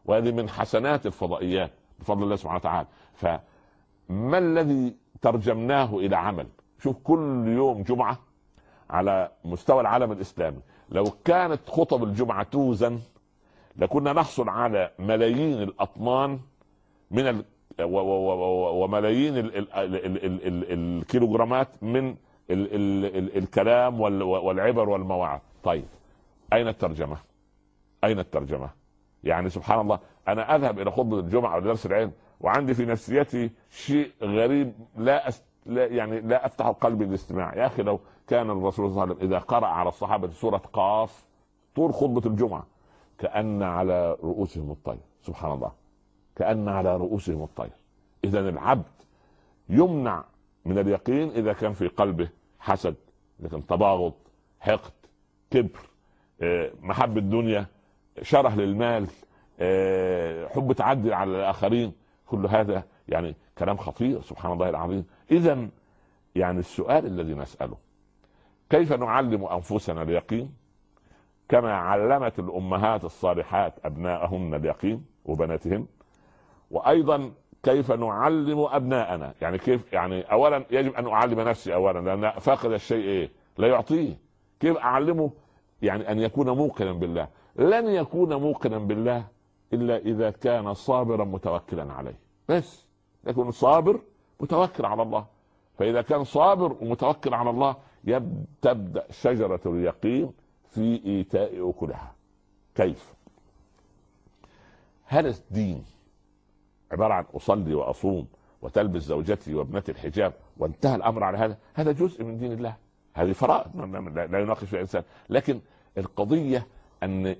وهذه من حسنات الفضائيات بفضل الله سبحانه وتعالى. فما الذي ترجمناه الى عمل؟ شوف كل يوم جمعة على مستوى العالم الاسلامي، لو كانت خطب الجمعة توزن لكنا نحصل على ملايين الاطنان من وملايين الكيلوغرامات من الكلام والعبر والمواعظ. طيب اين الترجمة؟ اين الترجمة؟ يعني سبحان الله، انا اذهب الى خطبة الجمعة او درس العلم وعندي في نفسيتي شيء غريب، لا افتح قلبي للاستماع. يا اخي لو كان الرسول صلى الله عليه وسلم اذا قرأ على الصحابة سورة قاف طول خطبة الجمعة كأن على رؤوسهم الطير، سبحان الله، كأن على رؤوسهم الطير. اذا العبد يمنع من اليقين اذا كان في قلبه حسد، اذا كان تباغض، حقد، كبر، محبة الدنيا، شره للمال، حب تعدي على الاخرين. كل هذا يعني كلام خطير سبحان الله العظيم. اذا يعني السؤال الذي نسأله كيف نعلم انفسنا اليقين كما علمت الامهات الصالحات ابناءهن اليقين وبناتهن، وايضا كيف نعلم ابناءنا. يعني كيف؟ يعني اولا يجب ان اعلم نفسي اولا، لان فاقد الشيء ايه لا يعطيه. كيف اعلمه؟ يعني ان يكون موقنا بالله. لن يكون موقنا بالله الا اذا كان صابرا متوكلا عليه، بس يكون صابر متوكل على الله. فاذا كان صابر ومتوكل على الله تبدأ شجرة اليقين في ايتاء اكلها. كيف؟ هل الدين عبارة عن اصلي واصوم وتلبس زوجتي وابنتي الحجاب وانتهى الامر على هذا؟ هذا جزء من دين الله، هذه فرائض لا يناقش فيها انسان. لكن القضية ان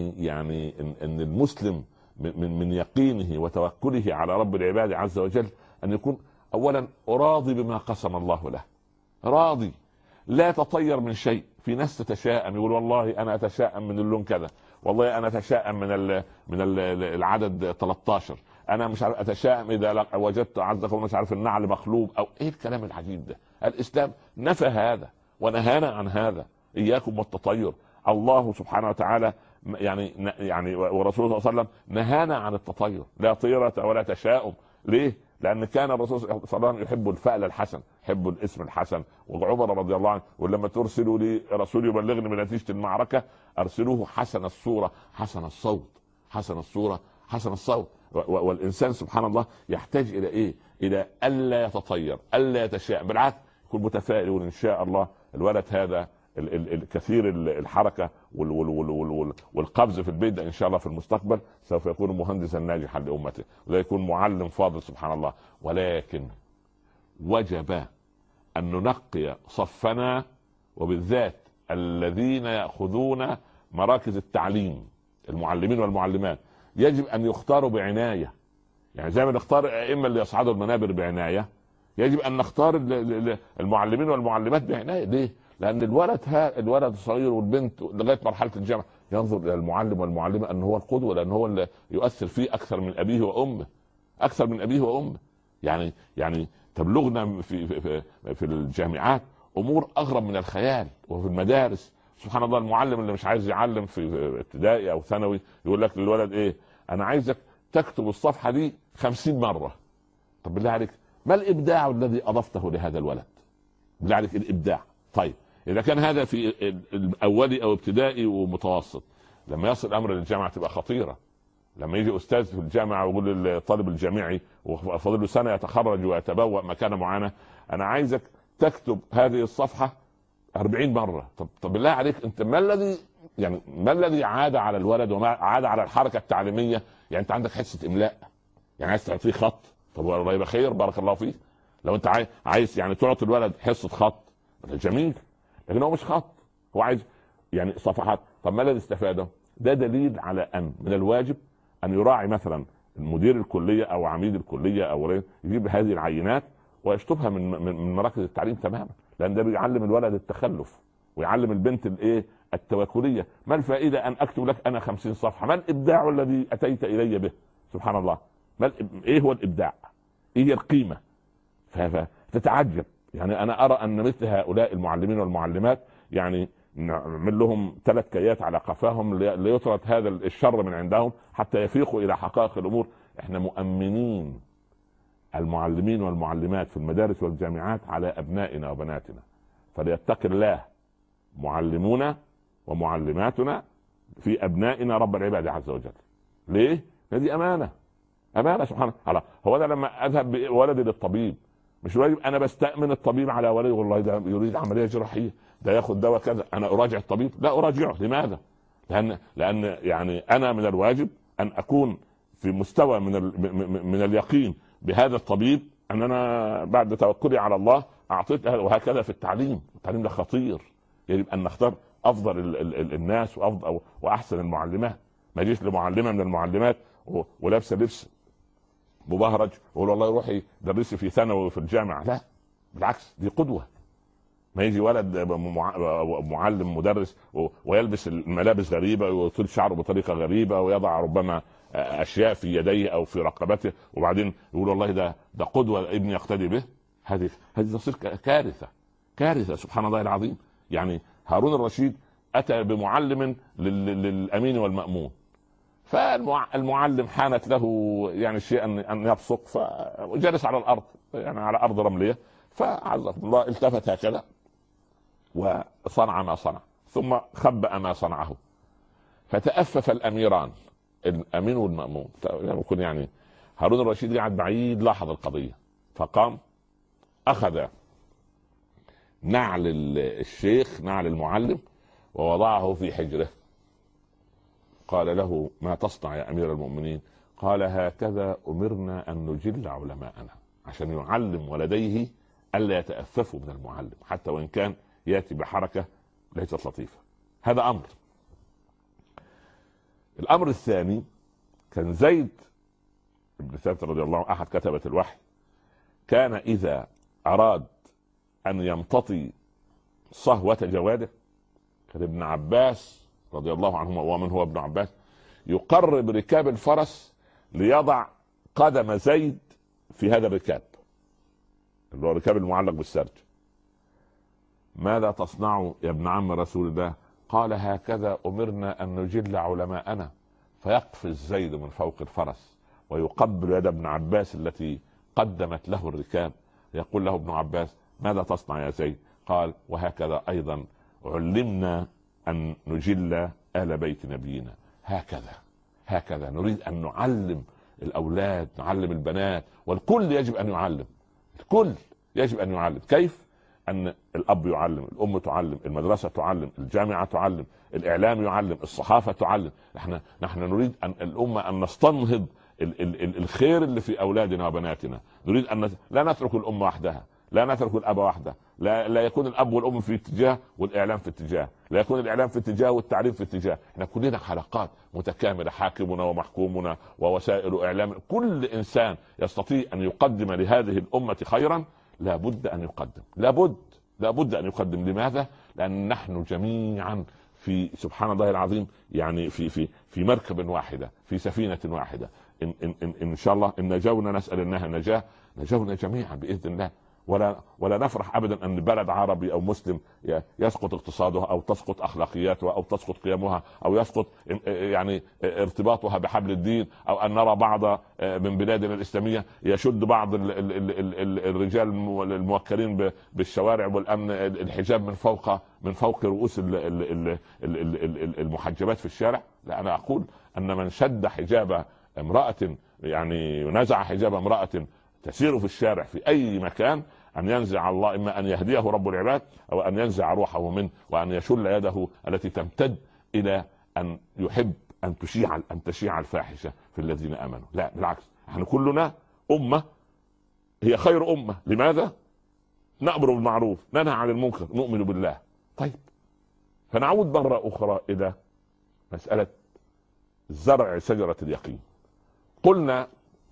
ان المسلم من يقينه وتوكله على رب العباد عز وجل ان يكون اولا راضي بما قسم الله له، راضي، لا تطير من شيء. في ناس تتشائم، يقول والله انا اتشائم من اللون كذا، والله انا اتشائم من العدد 13، انا مش عارف اتشائم اذا وجدت عز وجل مش عارف النعل مخلوب او ايه الكلام العجيب ده. الاسلام نفى هذا ونهانا عن هذا. اياكم والتطير. الله سبحانه وتعالى ورسوله صلى الله عليه وسلم نهانا عن التطير، لا طيرة ولا تشاؤم. ليه؟ لان كان الرسول صلى الله عليه وسلم يحب الفأل الحسن، يحب الاسم الحسن. وعمر رضي الله عنه ولما ترسلوا لي رسول يبلغني من نتيجة المعركة ارسلوه حسن الصورة حسن الصوت، حسن الصورة حسن الصوت. والانسان سبحان الله يحتاج الى ايه؟ الى الا يتطير، الا يتشائم، بالعكس يكون متفائل ان شاء الله الولد هذا الكثير الحركة والقفز في البيت ان شاء الله في المستقبل سوف يكون مهندسا ناجحا لامته، وده يكون معلم فاضل سبحان الله. ولكن وجب ان ننقي صفنا، وبالذات الذين ياخذون مراكز التعليم، المعلمين والمعلمات، يجب ان يختاروا بعناية. يعني زي ما نختار ائمه اللي يصعدوا المنابر بعناية، يجب ان نختار المعلمين والمعلمات بعناية. ليه؟ لان الولد الصغير والبنت لغايه مرحله الجامعه ينظر الى المعلم والمعلمه ان هو القدوه، لان هو اللي يؤثر فيه اكثر من ابيه وامه، اكثر من ابيه وامه. يعني تبلغنا في الجامعات امور اغرب من الخيال. وفي المدارس سبحان الله المعلم اللي مش عايز يعلم في ابتدائي او ثانوي يقول لك للولد ايه؟ انا عايزك تكتب الصفحه دي 50 مره. طب بالله عليك ما الابداع الذي اضفته لهذا الولد؟ بالله عليك الابداع. طيب اذا كان هذا في الاولي او ابتدائي ومتوسط، لما يصل الامر للجامعه تبقى خطيره. لما يجي استاذ في الجامعه ويقول للطالب الجامعي وفاضل له سنه يتخرج ويتبوأ مكانه معينه، انا عايزك تكتب هذه الصفحه 40 مره. طب بالله عليك انت ما الذي عاد على الولد وما عاد على الحركه التعليميه؟ يعني انت عندك حصه املاء، يعني عايز تعطيه خط، طب والله يبقى خير بارك الله فيك. لو انت عايز يعني تعطي الولد حصه خط جميل، لكن هو مش خط، هو عايز يعني صفحات. طب ما الذي استفاده؟ ده دليل على ان من الواجب ان يراعي مثلا المدير الكليه او عميد الكليه او يجيب هذه العينات ويشطبها من مراكز التعليم تماما، لان ده بيعلم الولد التخلف ويعلم البنت الايه التواكليه. ما الفائده ان اكتب لك انا 50 صفحه؟ ما الابداع الذي اتيت الي به؟ سبحان الله، ايه هو الابداع؟ ايه هي القيمه؟ فتتعجب. يعني انا ارى ان مثل هؤلاء المعلمين والمعلمات يعني نعمل لهم 3 كيات على قفاهم ليطرد هذا الشر من عندهم حتى يفيقوا الى حقائق الامور. احنا مؤمنين المعلمين والمعلمات في المدارس والجامعات على ابنائنا وبناتنا، فليتق الله معلمونا ومعلماتنا في ابنائنا رب العباد عز وجل. ليه؟ هذه امانه سبحان الله. هو انا لما اذهب بولدي للطبيب مش واجب انا بستأمن الطبيب على ولدي؟ والله ده يريد عمليه جراحيه، ده ياخذ دواء كذا، انا اراجع الطبيب؟ لا اراجعه. لماذا؟ لان يعني انا من الواجب ان اكون في مستوى من اليقين بهذا الطبيب، ان انا بعد توكلي على الله اعطيته. وهكذا في التعليم ده خطير، يجب ان نختار افضل الناس وافضل واحسن المعلمات. ما يجيش لمعلمه من المعلمات ولابسه لبس مبهرج ويقول والله روحي درسي في ثانوي وفي الجامعه. لا بالعكس، دي قدوه. ما يجي ولد معلم مدرس ويلبس الملابس غريبه ويطيل شعره بطريقه غريبه ويضع ربما اشياء في يديه او في رقبته وبعدين يقول والله ده قدوه ابني يقتدي به. هذه تصير كارثه سبحان الله العظيم. يعني هارون الرشيد اتى بمعلم للامين والمامون، فالمعلم حانت له يعني شيء ان يبصق، فجلس على الارض يعني على ارض رمليه، فعزكم الله التفت هكذا وصنع ما صنع ثم خبأ ما صنعه. فتأفف الاميران الامين والمأمون، يعني هارون الرشيد قاعد بعيد لاحظ القضيه، فقام اخذ نعل الشيخ نعل المعلم ووضعه في حجره. قال له ما تصنع يا امير المؤمنين؟ قال هكذا امرنا ان نجل علماءنا، عشان يعلم ولديه الا يتأففوا من المعلم حتى وان كان ياتي بحركه ليست لطيفه. هذا امر. الامر الثاني كان زيد بن ثابت رضي الله عنه، احد كتبة الوحي، كان اذا اراد ان يمتطي صهوة جواده، كان ابن عباس رضي الله عنهما ومن هو ابن عباس يقرب ركاب الفرس ليضع قدم زيد في هذا الركاب اللي هو الركاب المعلق بالسرج. ماذا تصنع يا ابن عم رسول الله؟ قال هكذا امرنا ان نجل علماءنا. فيقفز زيد من فوق الفرس ويقبل يد ابن عباس التي قدمت له الركاب، يقول له ابن عباس ماذا تصنع يا زيد؟ قال وهكذا ايضا علمنا ان نجل آل بيت نبينا. هكذا نريد ان نعلم الاولاد، نعلم البنات، والكل يجب ان يعلم. الكل يجب ان يعلم. كيف؟ ان الاب يعلم، الام تعلم، المدرسه تعلم، الجامعه تعلم، الاعلام يعلم، الصحافه تعلم. نحن نريد ان الامه ان نستنهض الخير اللي في اولادنا وبناتنا. نريد ان لا نترك الامه وحدها، لا نترك الاب وحده، لا يكون الاب والام في اتجاه والاعلام في اتجاه، لا يكون الاعلام في اتجاه والتعليم في اتجاه. احنا كلنا حلقات متكامله، حاكمنا ومحكومنا ووسائل اعلام. كل انسان يستطيع ان يقدم لهذه الامه خيرا لابد ان يقدم، لابد ان يقدم. لماذا؟ لان نحن جميعا في سبحان الله العظيم يعني في مركب واحده، في سفينه واحده. ان شاء الله ان نجونا نسال انها نجونا جميعا باذن الله. ولا نفرح ابدا ان بلد عربي او مسلم يسقط اقتصادها او تسقط اخلاقياتها او تسقط قيمها او يسقط يعني ارتباطها بحبل الدين، او ان نرى بعض من بلادنا الاسلاميه يشد بعض الرجال الموكلين بالشوارع والامن الحجاب من فوق رؤوس المحجبات في الشارع. لا، انا اقول ان من شد حجاب امراه يعني نزع حجاب امراه تسير في الشارع في اي مكان، ان ينزع الله، اما ان يهديه رب العباد او ان ينزع روحه منه وان يشل يده التي تمتد الى ان يحب ان تشيع الفاحشه في الذين امنوا. لا بالعكس، نحن كلنا امه هي خير امه. لماذا؟ نأمر بالمعروف ننهى عن المنكر نؤمن بالله. طيب، فنعود مرة اخرى الى مسألة زرع شجرة اليقين. قلنا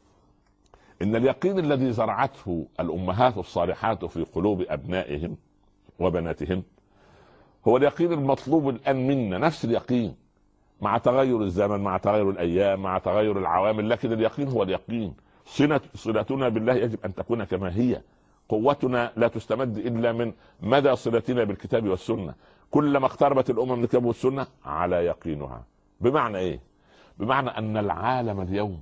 ان اليقين الذي زرعته الامهات الصالحات في قلوب ابنائهم وبناتهم هو اليقين المطلوب الان منا، نفس اليقين مع تغير الزمن، مع تغير الايام، مع تغير العوامل، لكن اليقين هو اليقين. صلتنا بالله يجب ان تكون كما هي. قوتنا لا تستمد الا من مدى صلتنا بالكتاب والسنه. كلما اقتربت الامم من الكتاب والسنه على يقينها. بمعنى ايه؟ بمعنى ان العالم اليوم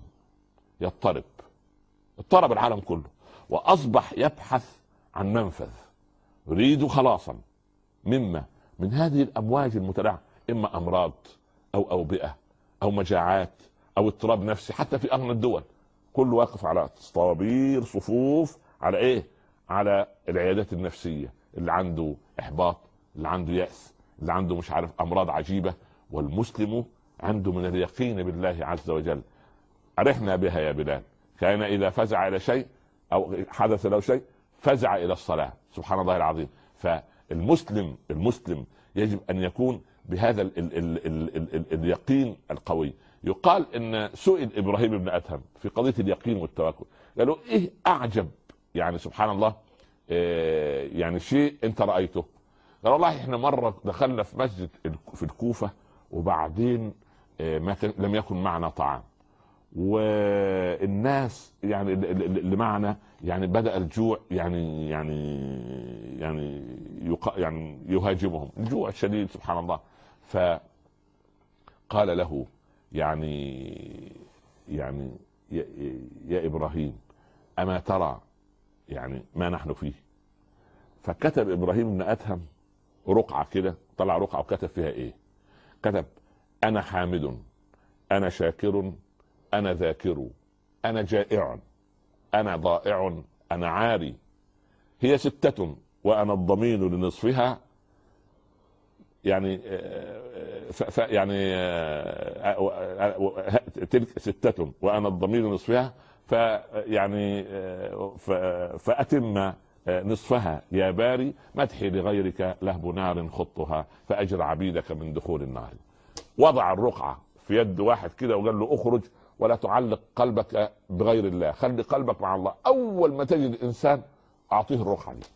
اضطرب العالم كله، واصبح يبحث عن منفذ، يريد خلاصا من هذه الامواج المتلاعبه، اما امراض او اوبئه او مجاعات او اضطراب نفسي. حتى في اغنى الدول كله واقف على طوابير صفوف على ايه؟ على العيادات النفسيه، اللي عنده احباط، اللي عنده يأس، اللي عنده مش عارف امراض عجيبه. والمسلم عنده من اليقين بالله عز وجل. أرحنا بها يا بلال، كان إذا فزع إلى شيء أو حدث له شيء فزع إلى الصلاة. سبحان الله العظيم. فالمسلم يجب أن يكون بهذا اليقين القوي. يقال إن سئل إبراهيم بن أدهم في قضية اليقين والتوكل، قالوا إيه أعجب يعني سبحان الله يعني شيء أنت رأيته؟ قال والله إحنا مرة دخلنا في مسجد في الكوفة، وبعدين لم يكن معنا طعام، والناس يعني اللي معنا يعني بدأ الجوع يعني يهاجمهم الجوع الشديد سبحان الله. فقال له يعني يا إبراهيم أما ترى يعني ما نحن فيه؟ فكتب إبراهيم بن أدهم رقعة كده، طلع رقعة وكتب فيها إيه؟ كتب: أنا حامد، أنا شاكر، أنا ذاكر، أنا جائع، أنا ضائع، أنا عاري، هي 6 وأنا الضمين لنصفها. يعني تلك 6 وأنا الضمين لنصفها، فيعني فأتم نصفها يا باري، مدحي لغيرك لهب نار خطها، فأجر عبيدك من دخول النار. وضع الرقعة في يد واحد كده وقال له: اخرج ولا تعلق قلبك بغير الله، خلي قلبك مع الله. اول ما تجد انسان اعطيه الرقعة دي.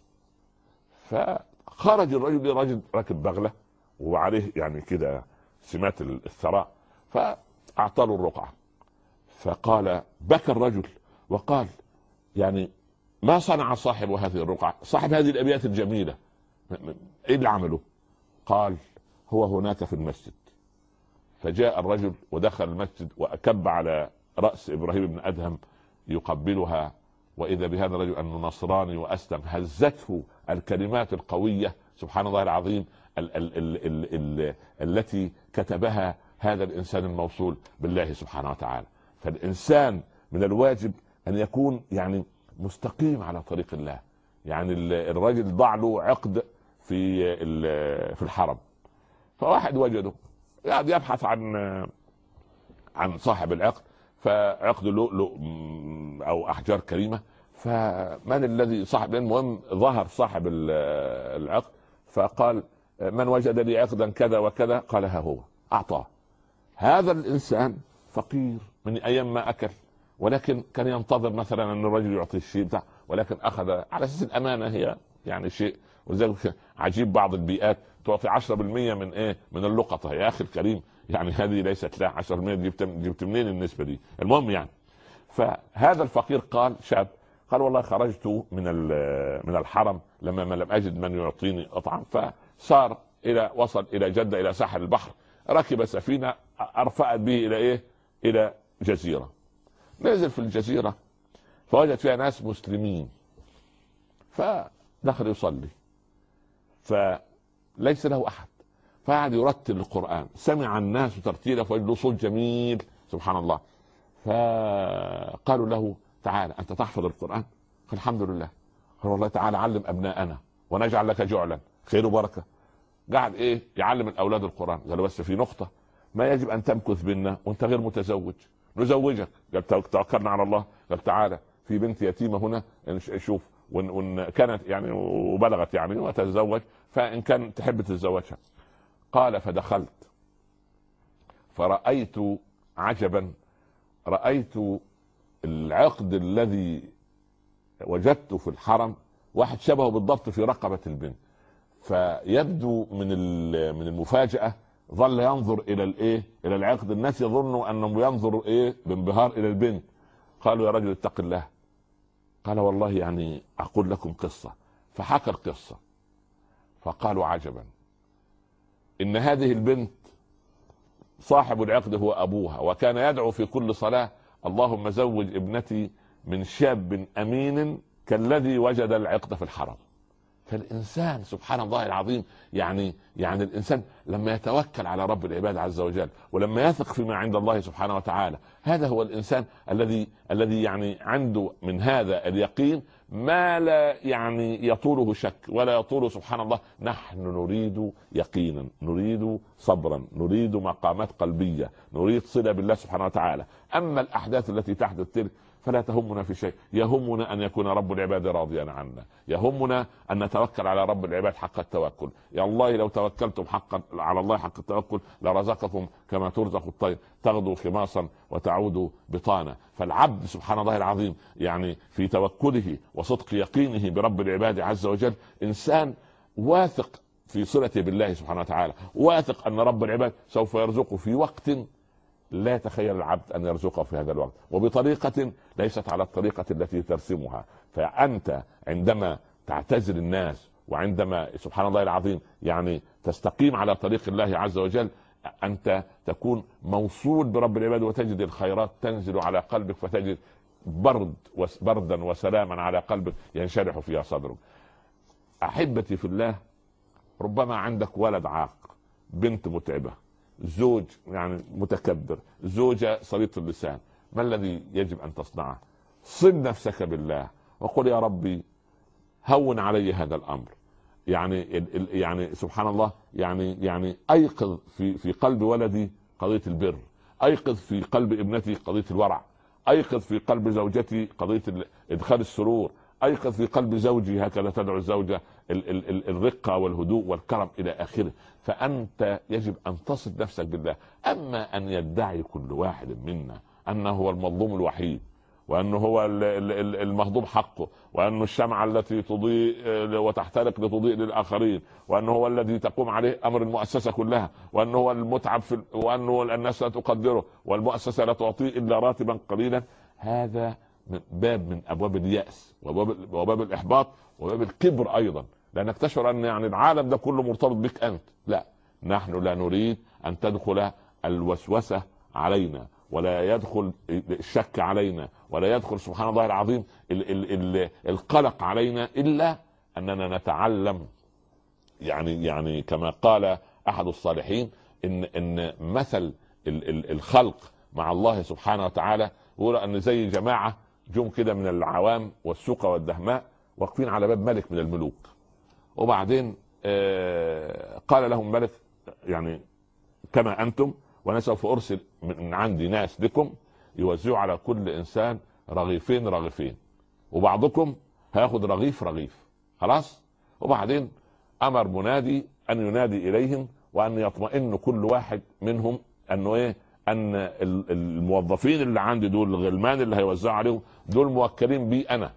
فخرج الرجل، راجل راكب بغلة وعليه يعني كده سمات الثراء، فاعطى له الرقعة. فقال بكى الرجل وقال: يعني ما صنع صاحب هذه الرقعة، صاحب هذه الابيات الجميلة، ايه اللي عمله؟ قال: هو هناك في المسجد. فجاء الرجل ودخل المسجد وأكب على رأس إبراهيم بن أدهم يقبلها، وإذا بهذا الرجل أنه نصراني وأسلم. هزته الكلمات القوية سبحان الله العظيم التي كتبها هذا الإنسان الموصول بالله سبحانه وتعالى. فالإنسان من الواجب أن يكون يعني مستقيم على طريق الله. يعني الرجل ضع له عقد في الحرم، فواحد وجده قاعد يبحث عن صاحب العقد، فعقد لؤلؤ او احجار كريمه. فمن الذي صاحب؟ المهم ظهر صاحب العقد فقال: من وجد لي عقدا كذا وكذا؟ قال: ها هو. اعطاه. هذا الانسان فقير من ايام ما اكل، ولكن كان ينتظر مثلا ان الرجل يعطي الشيء بتاع، ولكن اخذ على اساس الامانه هي يعني شيء. وذلك عجيب بعض البيئات تعطي 10% من ايه؟ من اللقطه. يا اخي الكريم، يعني هذه ليست لا 10%، جبت منين النسبه دي؟ المهم يعني. فهذا الفقير قال، شاب قال: والله خرجت من الحرم لما لم اجد من يعطيني اطعم، فصار وصل الى جده، الى ساحل البحر، ركب سفينه ارفعت به الى ايه؟ الى جزيره. نزل في الجزيره فوجد فيها ناس مسلمين، فدخل يصلي فليس له احد، فقعد يرتل القرآن. سمع الناس ترتيله فوجد له صوت جميل سبحان الله. فقالوا له: تعال انت تحفظ القرآن؟ قال: الحمد لله. قال: والله تعالى علم ابناءنا ونجعل لك جعلا خير وبركه. قاعد ايه؟ يعلم الاولاد القرآن. قالوا: بس في نقطة، ما يجب ان تمكث بنا وانت غير متزوج، نزوجك. قال: توكلنا على الله. قال: تعالى في بنت يتيمة هنا، شوف وان كانت يعني وبلغت يعني وتتزوج، فان كان تحب تتزوجها. قال: فدخلت فرأيت عجبا، رأيت العقد الذي وجدته في الحرم واحد شبهه بالضبط في رقبة البنت. فيبدو من المفاجأة ظل ينظر الى العقد. الناس يظنوا انه ينظر بانبهار الى البنت. قالوا: يا رجل اتق الله. قال: والله يعني اقول لكم قصة. فحكى القصة. فقالوا: عجبا، ان هذه البنت صاحب العقد هو ابوها، وكان يدعو في كل صلاة: اللهم زوج ابنتي من شاب امين كالذي وجد العقد في الحرم. فالإنسان سبحان الله العظيم يعني الإنسان لما يتوكل على رب العباد عز وجل، ولما يثق فيما عند الله سبحانه وتعالى، هذا هو الإنسان الذي يعني عنده من هذا اليقين ما لا يعني يطوله شك ولا يطوله. سبحان الله، نحن نريد يقينا، نريد صبرا، نريد مقامات قلبية، نريد صلة بالله سبحانه وتعالى. أما الأحداث التي تحدث تلك فلا تهمنا في شيء، يهمنا أن يكون رب العباد راضيا عنا، يهمنا أن نتوكل على رب العباد حق التوكل. يا الله لو توكلتم على الله حق التوكل لرزقكم كما ترزق الطير تغدو خماصا وتعود بطانا. فالعبد سبحان الله العظيم يعني في توكله وصدق يقينه برب العباد عز وجل إنسان واثق في صلته بالله سبحانه وتعالى، واثق أن رب العباد سوف يرزقه في وقت لا يتخيل العبد أن يرزقه في هذا الوقت، وبطريقة ليست على الطريقة التي ترسمها. فأنت عندما تعتزل الناس، وعندما سبحان الله العظيم يعني تستقيم على طريق الله عز وجل، أنت تكون موصول برب العباد، وتجد الخيرات تنزل على قلبك، فتجد بردا وسلاما على قلبك ينشرح فيها صدرك. أحبتي في الله، ربما عندك ولد عاق، بنت متعبة، زوج يعني متكبر، زوجة صليط اللسان، ما الذي يجب أن تصنعه؟ صل نفسك بالله وقل يا ربي هون علي هذا الأمر. يعني سبحان الله يعني أيقظ في قلب ولدي قضية البر، أيقظ في قلب ابنتي قضية الورع، أيقظ في قلب زوجتي قضية إدخال السرور، أيقظ في قلب زوجي، هكذا تدعو الزوجة الرقة والهدوء والكرم إلى آخره. فأنت يجب أن تصل نفسك بالله. أما أن يدعي كل واحد منا أنه هو المظلوم الوحيد، وأنه هو المهضوم حقه، وأنه الشمعة التي تضيء وتحترق لتضيء للآخرين، وأنه هو الذي تقوم عليه أمر المؤسسة كلها، وأنه هو المتعب وأنه الناس لا تقدره، والمؤسسة لا تعطيه إلا راتبا قليلا، هذا باب من أبواب اليأس وباب الإحباط وباب الكبر أيضا، لأنك تشعر أن يعني العالم ده كله مرتبط بك أنت. لا، نحن لا نريد أن تدخل الوسوسة علينا، ولا يدخل الشك علينا، ولا يدخل سبحان الله العظيم القلق علينا، إلا أننا نتعلم. يعني كما قال أحد الصالحين إن مثل الخلق مع الله سبحانه وتعالى، يقول أن زي جماعة جم كده من العوام والسوق والدهماء واقفين على باب ملك من الملوك، وبعدين قال لهم ملك يعني كما أنتم، وأنا سوف أرسل من عندي ناس لكم يوزعوا على كل إنسان رغيفين، وبعضكم هياخد رغيف خلاص. وبعدين أمر منادي أن ينادي إليهم، وأن يطمئن كل واحد منهم أنه أن الموظفين اللي عندي دول، الغلمان اللي هيوزعوا عليهم دول موكلين بي أنا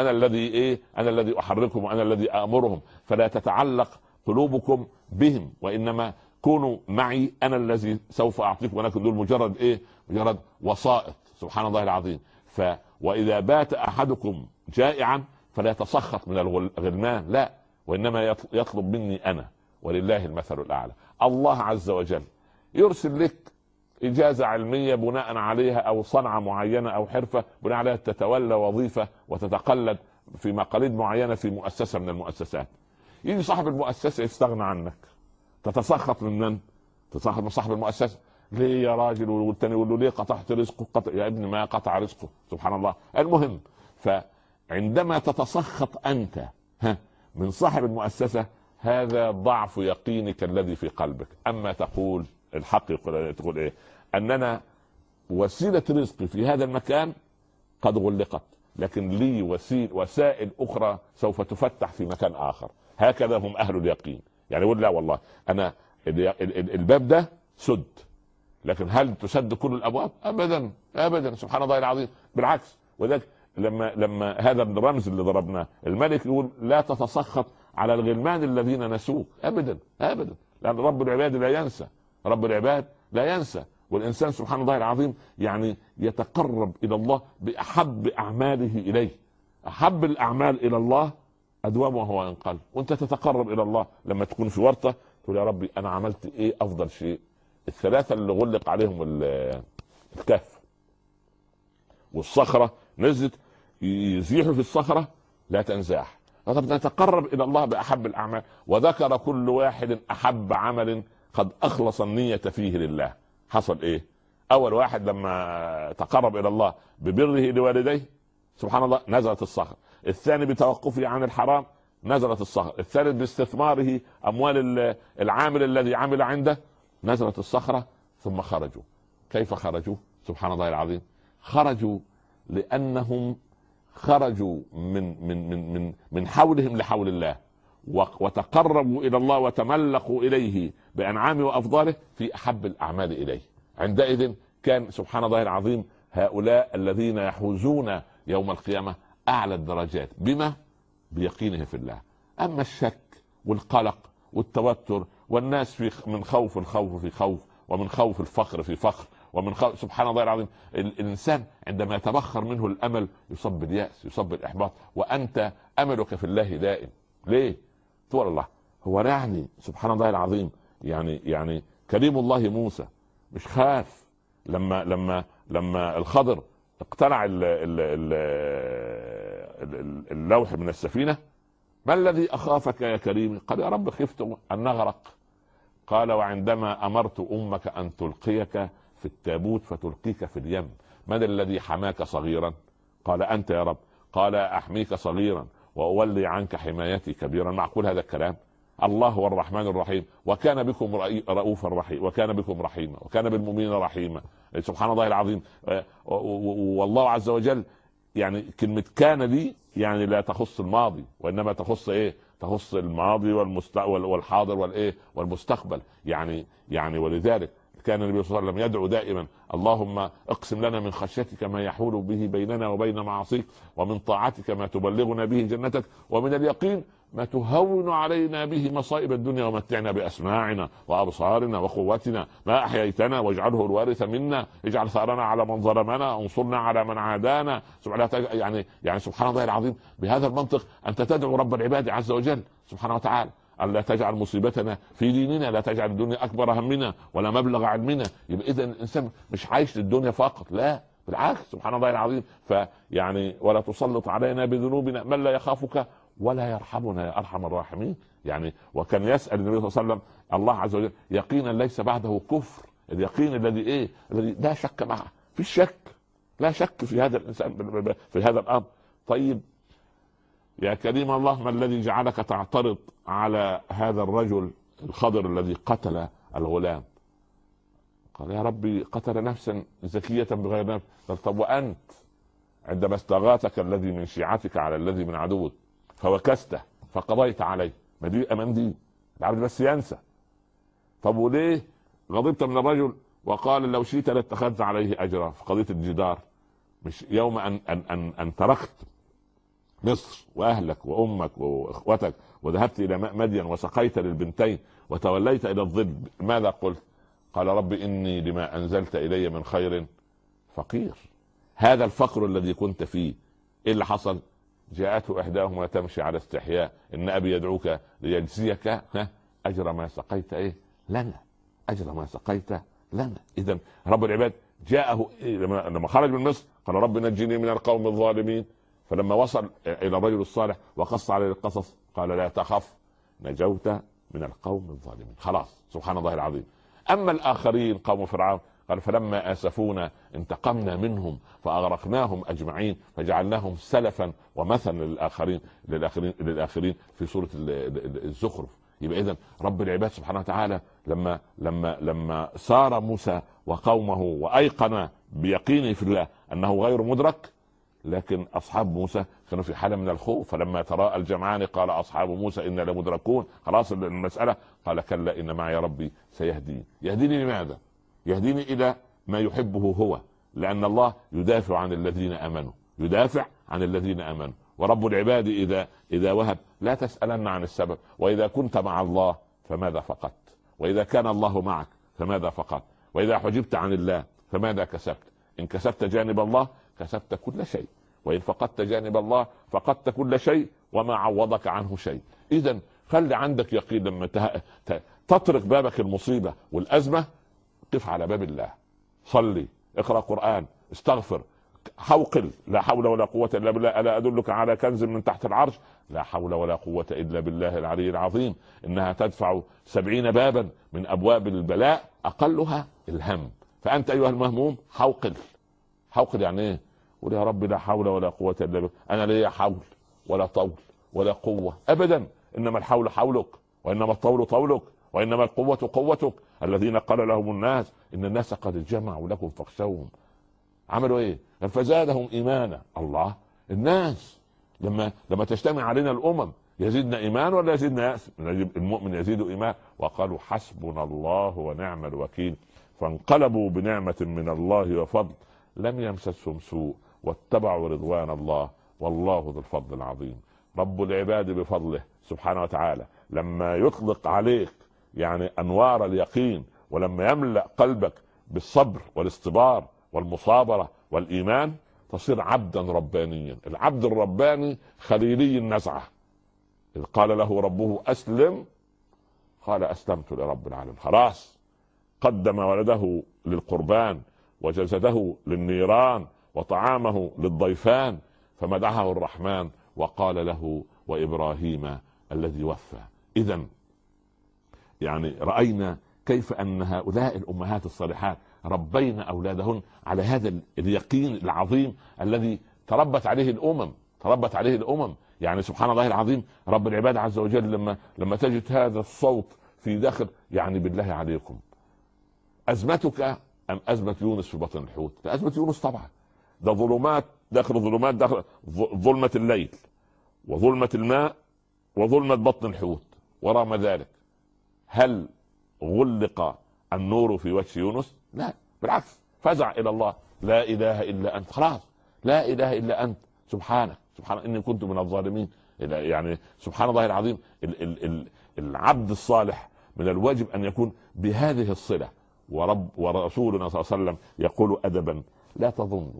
الذي أحركهم وأنا الذي أأمرهم، فلا تتعلق قلوبكم بهم، وإنما كونوا معي، أنا الذي سوف أعطيكم، ولكن دول مجرد وسائط. سبحان الله العظيم. وإذا بات أحدكم جائعا فلا يتسخط من الغلمان، لا، وإنما يطلب مني أنا، ولله المثل الأعلى. الله عز وجل يرسل لك إجازة علمية بناء عليها، أو صنعة معينة أو حرفة بناء عليها تتولى وظيفة وتتقلد في مقاليد معينة في مؤسسة من المؤسسات. يجي صاحب المؤسسة يستغنى عنك، تتسخط من صاحب المؤسسة. ليه يا راجل؟ والتاني يقول له ليه قطعت رزقه؟ يا ابني ما قطع رزقه، سبحان الله. المهم، فعندما تتسخط أنت من صاحب المؤسسة، هذا ضعف يقينك الذي في قلبك. أما تقول الحق، تقول إيه؟ أننا وسيلة رزقي في هذا المكان قد غلقت، لكن لي وسائل أخرى سوف تفتح في مكان آخر. هكذا هم أهل اليقين. يعني يقول لا والله أنا الباب ده سد، لكن هل تسد كل الأبواب؟ أبدا سبحان الله العظيم، بالعكس. وذلك لما هذا الرمز اللي ضربناه، الملك يقول لا تتسخط على الغلمان الذين نسوك، أبدا، لأن رب العباد لا ينسى. والإنسان سبحان الله العظيم يعني يتقرب إلى الله بأحب أعماله إليه. أحب الأعمال إلى الله أدومها وإن قل. وأنت تتقرب إلى الله لما تكون في ورطة تقول يا ربي انا عملت ايه افضل شيء؟ الثلاثه اللي غلق عليهم الكهف والصخره نزلت، يزيحوا في الصخره لا تنزاح. طب نتقرب الى الله باحب الاعمال، وذكر كل واحد احب عمل قد اخلص النيه فيه لله. حصل ايه؟ اول واحد لما تقرب الى الله ببره لوالديه سبحان الله نزلت الصخره، الثاني بتوقفه عن الحرام نزلت الصخره، الثالث باستثماره اموال العامل الذي عمل عنده نزلت الصخره. ثم خرجوا. كيف خرجوا؟ سبحان الله العظيم، خرجوا لانهم خرجوا من حولهم لحول الله، وتقربوا الى الله وتملقوا اليه بانعامه وافضاله في احب الاعمال اليه. عندئذ كان سبحان الله العظيم هؤلاء الذين يحوزون يوم القيامه اعلى الدرجات. بما؟ بيقينه في الله. اما الشك والقلق والتوتر والناس من خوف الخوف في خوف، ومن خوف الفقر في فقر، ومن خوف سبحان الله العظيم الانسان عندما يتبخر منه الامل يصاب بالياس، يصاب بالاحباط، وانت املك في الله دائم. ليه؟ تقول الله هو يعني سبحان الله العظيم يعني كريم الله موسى مش خاف لما الخضر اقتلع اللوح من السفينه؟ ما الذي اخافك يا كريم؟ قال يا رب خفت ان نغرق. قال وعندما امرت امك ان تلقيك في التابوت فتلقيك في اليم من الذي حماك صغيرا؟ قال انت يا رب. قال احميك صغيرا واولي عنك حمايتي كبيرا. معقول هذا الكلام؟ الله هو الرحمن الرحيم، وكان بكم رؤوفا رحيم، وكان بكم رحيما، وكان بالمؤمنين رحيما. سبحان الله العظيم. والله عز وجل يعني كلمة كان دي يعني لا تخص الماضي، وانما تخص ايه؟ تخص الماضي والحاضر والايه والمستقبل. يعني ولذلك كان النبي صلى الله عليه وسلم يدعو دائما اللهم اقسم لنا من خشيتك ما يحول به بيننا وبين معاصيك، ومن طاعتك ما تبلغنا به جنتك، ومن اليقين ما تهون علينا به مصائب الدنيا، ومتعنا بأسماعنا وأبصارنا وقوتنا ما أحييتنا واجعله الوارث منا، اجعل ثارنا على من ظلمنا، انصرنا على من عادانا. يعني سبحان الله العظيم بهذا المنطق أنت تدعو رب العباد عز وجل سبحانه وتعالى ألا تجعل مصيبتنا في ديننا، لا تجعل الدنيا أكبر همنا ولا مبلغ علمنا. يبقى إذا الإنسان مش عايش للدنيا فقط، لا بالعكس سبحان الله العظيم. فيعني ولا تسلط علينا بذنوبنا من لا يخافك ولا يرحمنا يا ارحم الراحمين. يعني وكان يسال النبي صلى الله عليه وسلم الله عز وجل يقينا ليس بعده كفر، اليقين الذي الذي لا شك معه، في الشك لا شك في هذا الانسان في هذا الامر. طيب يا كريم الله ما الذي جعلك تعترض على هذا الرجل الخضر الذي قتل الغلام؟ قال يا ربي قتل نفسا زكية بغير نفس. قال طب وأنت عندما استغاثك الذي من شيعتك على الذي من عدوك فوكسته فقضيت عليه، ما دي أمان دي العبد بس ينسى. طب وليه غضبت من الرجل وقال لو شئت لاتخذت عليه أجرا في قضية الجدار؟ مش يوم أن تركت مصر وأهلك وأمك وإخوتك وذهبت إلى ماء مدين وسقيت للبنتين وتوليت إلى الظل ماذا قلت؟ قال رب إني لما أنزلت إلي من خير فقير. هذا الفقر الذي كنت فيه إيه اللي حصل؟ جاءته إحداهما تمشي على استحياء إن أبي يدعوك ليجزيك أجر ما سقيت إيه لنا، أجر ما سقيت لنا. إذن رب العباد جاءه لما خرج من مصر قال رب نجني من القوم الظالمين. فلما وصل إلى الرجل الصالح وقص عليه القصص قال لا تخف نجوت من القوم الظالمين. خلاص سبحان الله العظيم. أما الآخرين قوم فرعون قال فلما آسفونا انتقمنا منهم فأغرقناهم أجمعين فجعلناهم سلفا ومثلا للآخرين في سورة الزخرف. يبقى إذن رب العباد سبحانه وتعالى لما سار موسى وقومه وأيقن بيقينه في الله أنه غير مدرك، لكن أصحاب موسى كانوا في حالة من الخوف. فلما تراءى الجمعان قال أصحاب موسى إنا لمدركون. خلاص المسألة قال كلا إن معي ربي سيهدين. يهديني لماذا؟ يهديني إلى ما يحبه هو، لأن الله يدافع عن الذين آمنوا، يدافع عن الذين آمنوا. ورب العباد إذا وهب لا تسألن عن السبب. وإذا كنت مع الله فماذا فقدت؟ وإذا كان الله معك فماذا فقدت؟ وإذا حجبت عن الله فماذا كسبت؟ إن كسبت جانب الله كسبت كل شيء، وإن فقدت جانب الله فقدت كل شيء وما عوضك عنه شيء. إذن خلي عندك يقين لما تطرق بابك المصيبة والأزمة، قف على باب الله، صلي، اقرأ قرآن، استغفر، حوقل، لا حول ولا قوة إلا بالله. ألا أدلك على كنز من تحت العرش؟ لا حول ولا قوة إلا بالله العلي العظيم. إنها تدفع 70 بابا من أبواب البلاء، أقلها الهم. فأنت أيها المهموم حوقل. حوقل يعني إيه؟ قول يا رب لا حول ولا قوة إلا بالله. أنا لا حول ولا طول ولا قوة أبدا، إنما الحول حولك، وإنما الطول طولك، وإنما القوة قوتك. الذين قال لهم الناس إن الناس قد جمعوا لكم فاخشوهم. عملوا ايه؟ فزادهم ايمانا. الله، الناس لما تجتمع علينا الامم يزيدنا ايمان ولا يزيدنا يأس؟ المؤمن يزيد ايمان. وقالوا حسبنا الله ونعم الوكيل. فانقلبوا بنعمة من الله وفضل لم يمسسهم سوء واتبعوا رضوان الله والله ذو الفضل العظيم. رب العباد بفضله سبحانه وتعالى لما يطلق عليك يعني انوار اليقين، ولما يملأ قلبك بالصبر والاصطبار والمصابرة والإيمان، تصير عبدا ربانيا. العبد الرباني خليلي النزعة. إذ قال له ربه أسلم قال أسلمت لرب العالمين. خلاص قدم ولده للقربان وجسده للنيران وطعامه للضيفان، فمدحه الرحمن وقال له وإبراهيم الذي وفى. إذن يعني رأينا كيف أن هؤلاء الأمهات الصالحات ربينا أولادهن على هذا اليقين العظيم الذي تربت عليه الأمم. يعني سبحان الله العظيم، رب العباد عز وجل لما تجد هذا الصوت في داخل، يعني بالله عليكم أزمتك أم أزمة يونس في بطن الحوت؟ ده أزمة يونس طبعا، ده ظلمات داخل ظلمات، داخل ظلمة الليل وظلمة الماء وظلمة بطن الحوت. ورغم ذلك هل غلق النور في وجه يونس؟ لا، بالعكس، فزع الى الله، لا اله الا انت. خلاص، لا اله الا انت، سبحانك اني كنت من الظالمين. يعني سبحان الله العظيم. العبد الصالح من الواجب ان يكون بهذه الصله. ورسولنا صلى الله عليه وسلم يقول ادبا: لا تظنوا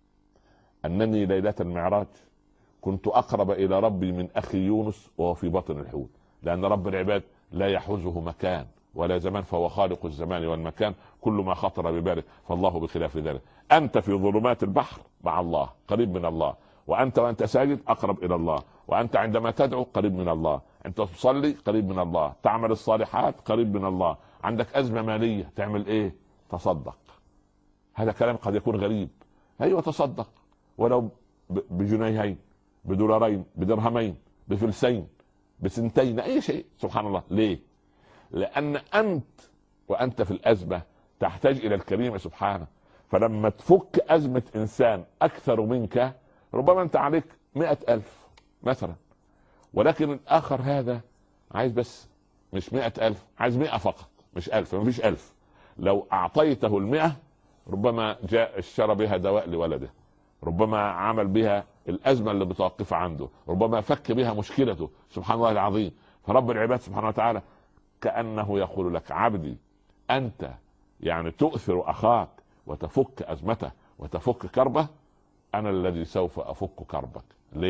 انني ليله المعراج كنت اقرب الى ربي من اخي يونس وهو في بطن الحوت. لان رب العباد لا يحوزه مكان ولا زمان، فهو خالق الزمان والمكان، كل ما خطر ببالك، فالله بخلاف ذلك. انت في ظلمات البحر مع الله، قريب من الله، وانت ساجد اقرب الى الله، وانت عندما تدعو قريب من الله، انت تصلي قريب من الله، تعمل الصالحات قريب من الله. عندك ازمه ماليه تعمل ايه؟ تصدق. هذا كلام قد يكون غريب، ايوه تصدق، ولو بجنيهين، بدولارين، بدرهمين، بفلسين، بسنتين، اي شيء. سبحان الله. ليه؟ لان وانت في الازمه تحتاج الى الكريم سبحانه. فلما تفك ازمه انسان اكثر منك، ربما انت عليك 100,000 مثلا، ولكن الاخر هذا عايز بس مش 100,000، عايز 100 فقط، مش 1000، مفيش 1000. لو اعطيته 100 ربما جاء اشترى بها دواء لولده، ربما عمل بها الازمه اللي بتوقف عنده، ربما فك بها مشكلته. سبحان الله العظيم. فرب العباد سبحانه وتعالى كأنه يقول لك: عبدي أنت يعني تؤثر أخاك وتفك أزمته وتفك كربه، أنا الذي سوف أفك كربك.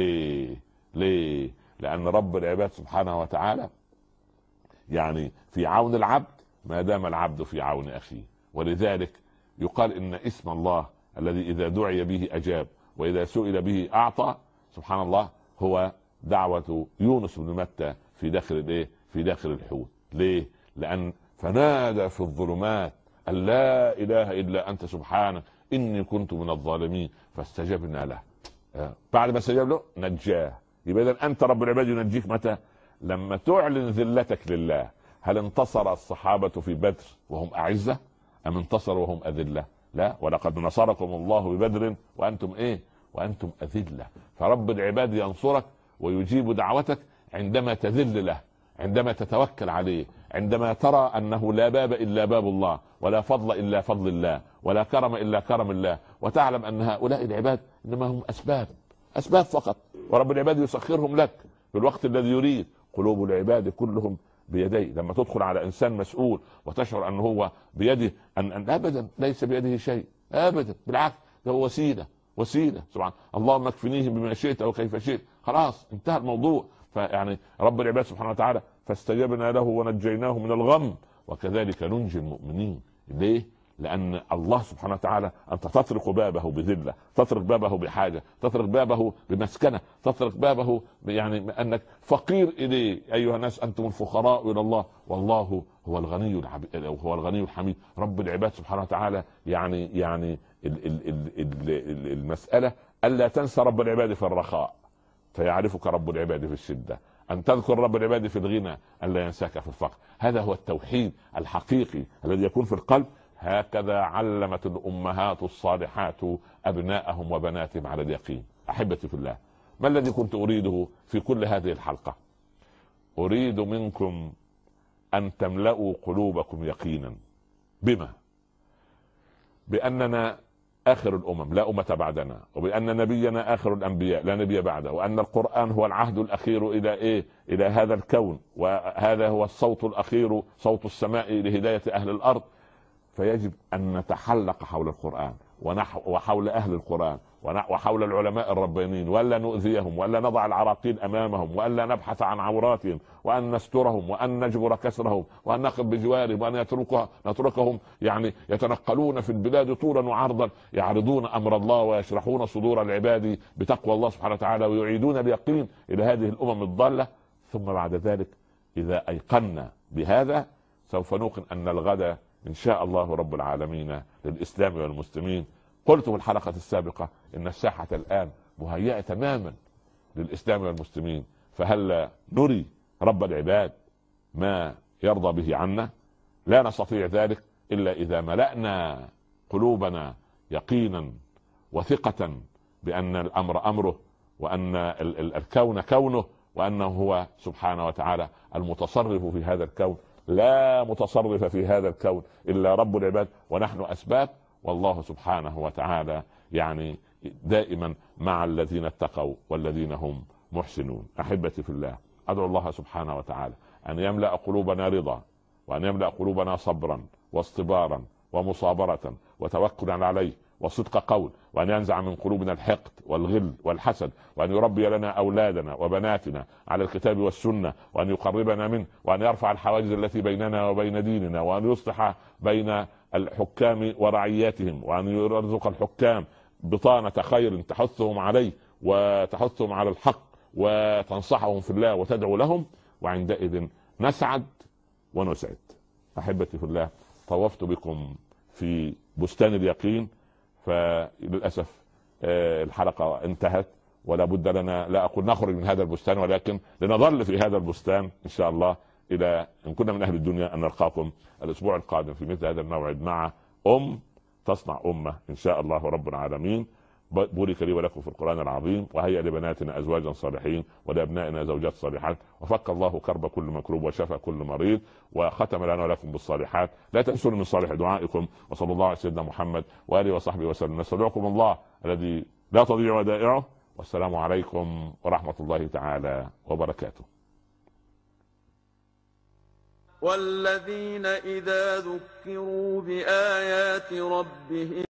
ليه؟ لأن رب العباد سبحانه وتعالى يعني في عون العبد ما دام العبد في عون أخيه. ولذلك يقال إن اسم الله الذي إذا دعي به أجاب وإذا سئل به أعطى، سبحان الله، هو دعوة يونس بن متى في داخل الحوت. ليه؟ لأن فنادى في الظلمات أن لا إله إلا أنت سبحانك إني كنت من الظالمين فاستجبنا له. بعد ما استجاب له نجاه. يبقى إذن أنت رب العباد ينجيك متى؟ لما تعلن ذلتك لله. هل انتصر الصحابة في بدر وهم أعزة أم انتصروا وهم أذلة؟ لا، ولقد نصركم الله ببدر وأنتم أذلة. فرب العباد ينصرك ويجيب دعوتك عندما تذل له، عندما تتوكل عليه، عندما ترى أنه لا باب إلا باب الله، ولا فضل إلا فضل الله، ولا كرم إلا كرم الله، وتعلم أن هؤلاء العباد إنما هم أسباب فقط، ورب العباد يسخرهم لك في الوقت الذي يريد. قلوب العباد كلهم بيديه. لما تدخل على إنسان مسؤول وتشعر أنه هو بيده أن أبدا ليس بيده شيء أبدا، بالعكس ده هو وسيلة. سبحان اللهم اكفنيهم بما شئت أو كيف شئت. خلاص انتهى الموضوع. فيعني رب العباد سبحانه وتعالى فاستجبنا له ونجيناه من الغم وكذلك ننجي المؤمنين. ليه؟ لأن الله سبحانه وتعالى أنت تطرق بابه بذلة، تطرق بابه بحاجة، تطرق بابه بمسكنة، تطرق بابه يعني أنك فقير إليه. أيها الناس أنتم الفقراء إلى الله والله هو الغني الحميد. رب العباد سبحانه وتعالى يعني المسألة ألا تنسى رب العباد في الرخاء فيعرفك رب العباد في الشدة، أن تذكر رب العباد في الغنى ألا ينساك في الفقر. هذا هو التوحيد الحقيقي الذي يكون في القلب. هكذا علمت الأمهات الصالحات أبناءهم وبناتهم على اليقين. أحبتي في الله، ما الذي كنت أريده في كل هذه الحلقة؟ أريد منكم أن تملأوا قلوبكم يقينا. بما؟ بأننا آخر الأمم لا أمة بعدنا، وبأن نبينا آخر الأنبياء لا نبي بعده، وأن القرآن هو العهد الأخير إلى هذا الكون، وهذا هو الصوت الأخير، صوت السماء لهداية أهل الأرض. فيجب أن نتحلق حول القرآن وحول أهل القرآن وحول العلماء الربانيين، وألا نؤذيهم، وألا نضع العراقيل أمامهم، وألا نبحث عن عوراتهم، وأن نسترهم، وأن نجبر كسرهم، وأن نقف بجوارهم، وأن نتركهم يعني يتنقلون في البلاد طولا وعرضا، يعرضون أمر الله ويشرحون صدور العباد بتقوى الله سبحانه وتعالى، ويعيدون اليقين إلى هذه الأمم الضالة. ثم بعد ذلك إذا أيقنا بهذا سوف نوقن أن الغد إن شاء الله رب العالمين للإسلام والمسلمين. قلت في الحلقة السابقة إن الساحة الآن مهيئة تماما للإسلام والمسلمين، فهل نري رب العباد ما يرضى به عنا؟ لا نستطيع ذلك إلا إذا ملأنا قلوبنا يقينا وثقة بأن الأمر أمره، وأن الكون كونه، وأنه هو سبحانه وتعالى المتصرف في هذا الكون. لا متصرف في هذا الكون إلا رب العباد، ونحن أسباب، والله سبحانه وتعالى يعني دائما مع الذين اتقوا والذين هم محسنون. أحبتي في الله، أدعو الله سبحانه وتعالى أن يملأ قلوبنا رضا، وأن يملأ قلوبنا صبرا واصطبارا ومصابرة وتوكلا عليه وصدق قول، وأن ينزع من قلوبنا الحقد والغل والحسد، وأن يربي لنا أولادنا وبناتنا على الكتاب والسنة، وأن يقربنا منه، وأن يرفع الحواجز التي بيننا وبين ديننا، وأن يصلح بين الحكام ورعياتهم، وأن يرزق الحكام بطانة خير تحثهم عليه وتحثهم على الحق وتنصحهم في الله وتدعو لهم، وعندئذ نسعد ونسعد. أحبتي في الله، طوفت بكم في بستان اليقين، فللأسف الحلقة انتهت، ولا بد لنا، لا أقول نخرج من هذا البستان، ولكن لنظل في هذا البستان إن شاء الله إلى إن كنا من أهل الدنيا أن نلقاكم الأسبوع القادم في مثل هذا الموعد مع تصنع أمة إن شاء الله رب العالمين. بورك لي ولكم في القرآن العظيم، وهيئ لبناتنا أزواجا صالحين ولأبنائنا زوجات صالحات، وفك الله كرب كل مكروب وشفى كل مريض، وختم لنا ولكم بالصالحات. لا تنسوا من صالح دعائكم، وصلى الله على سيدنا محمد وآله وصحبه وسلم. نستودعكم الله الذي لا تضيع ودائعه، والسلام عليكم ورحمة الله تعالى وبركاته. والذين إذا ذكروا بآيات ربهم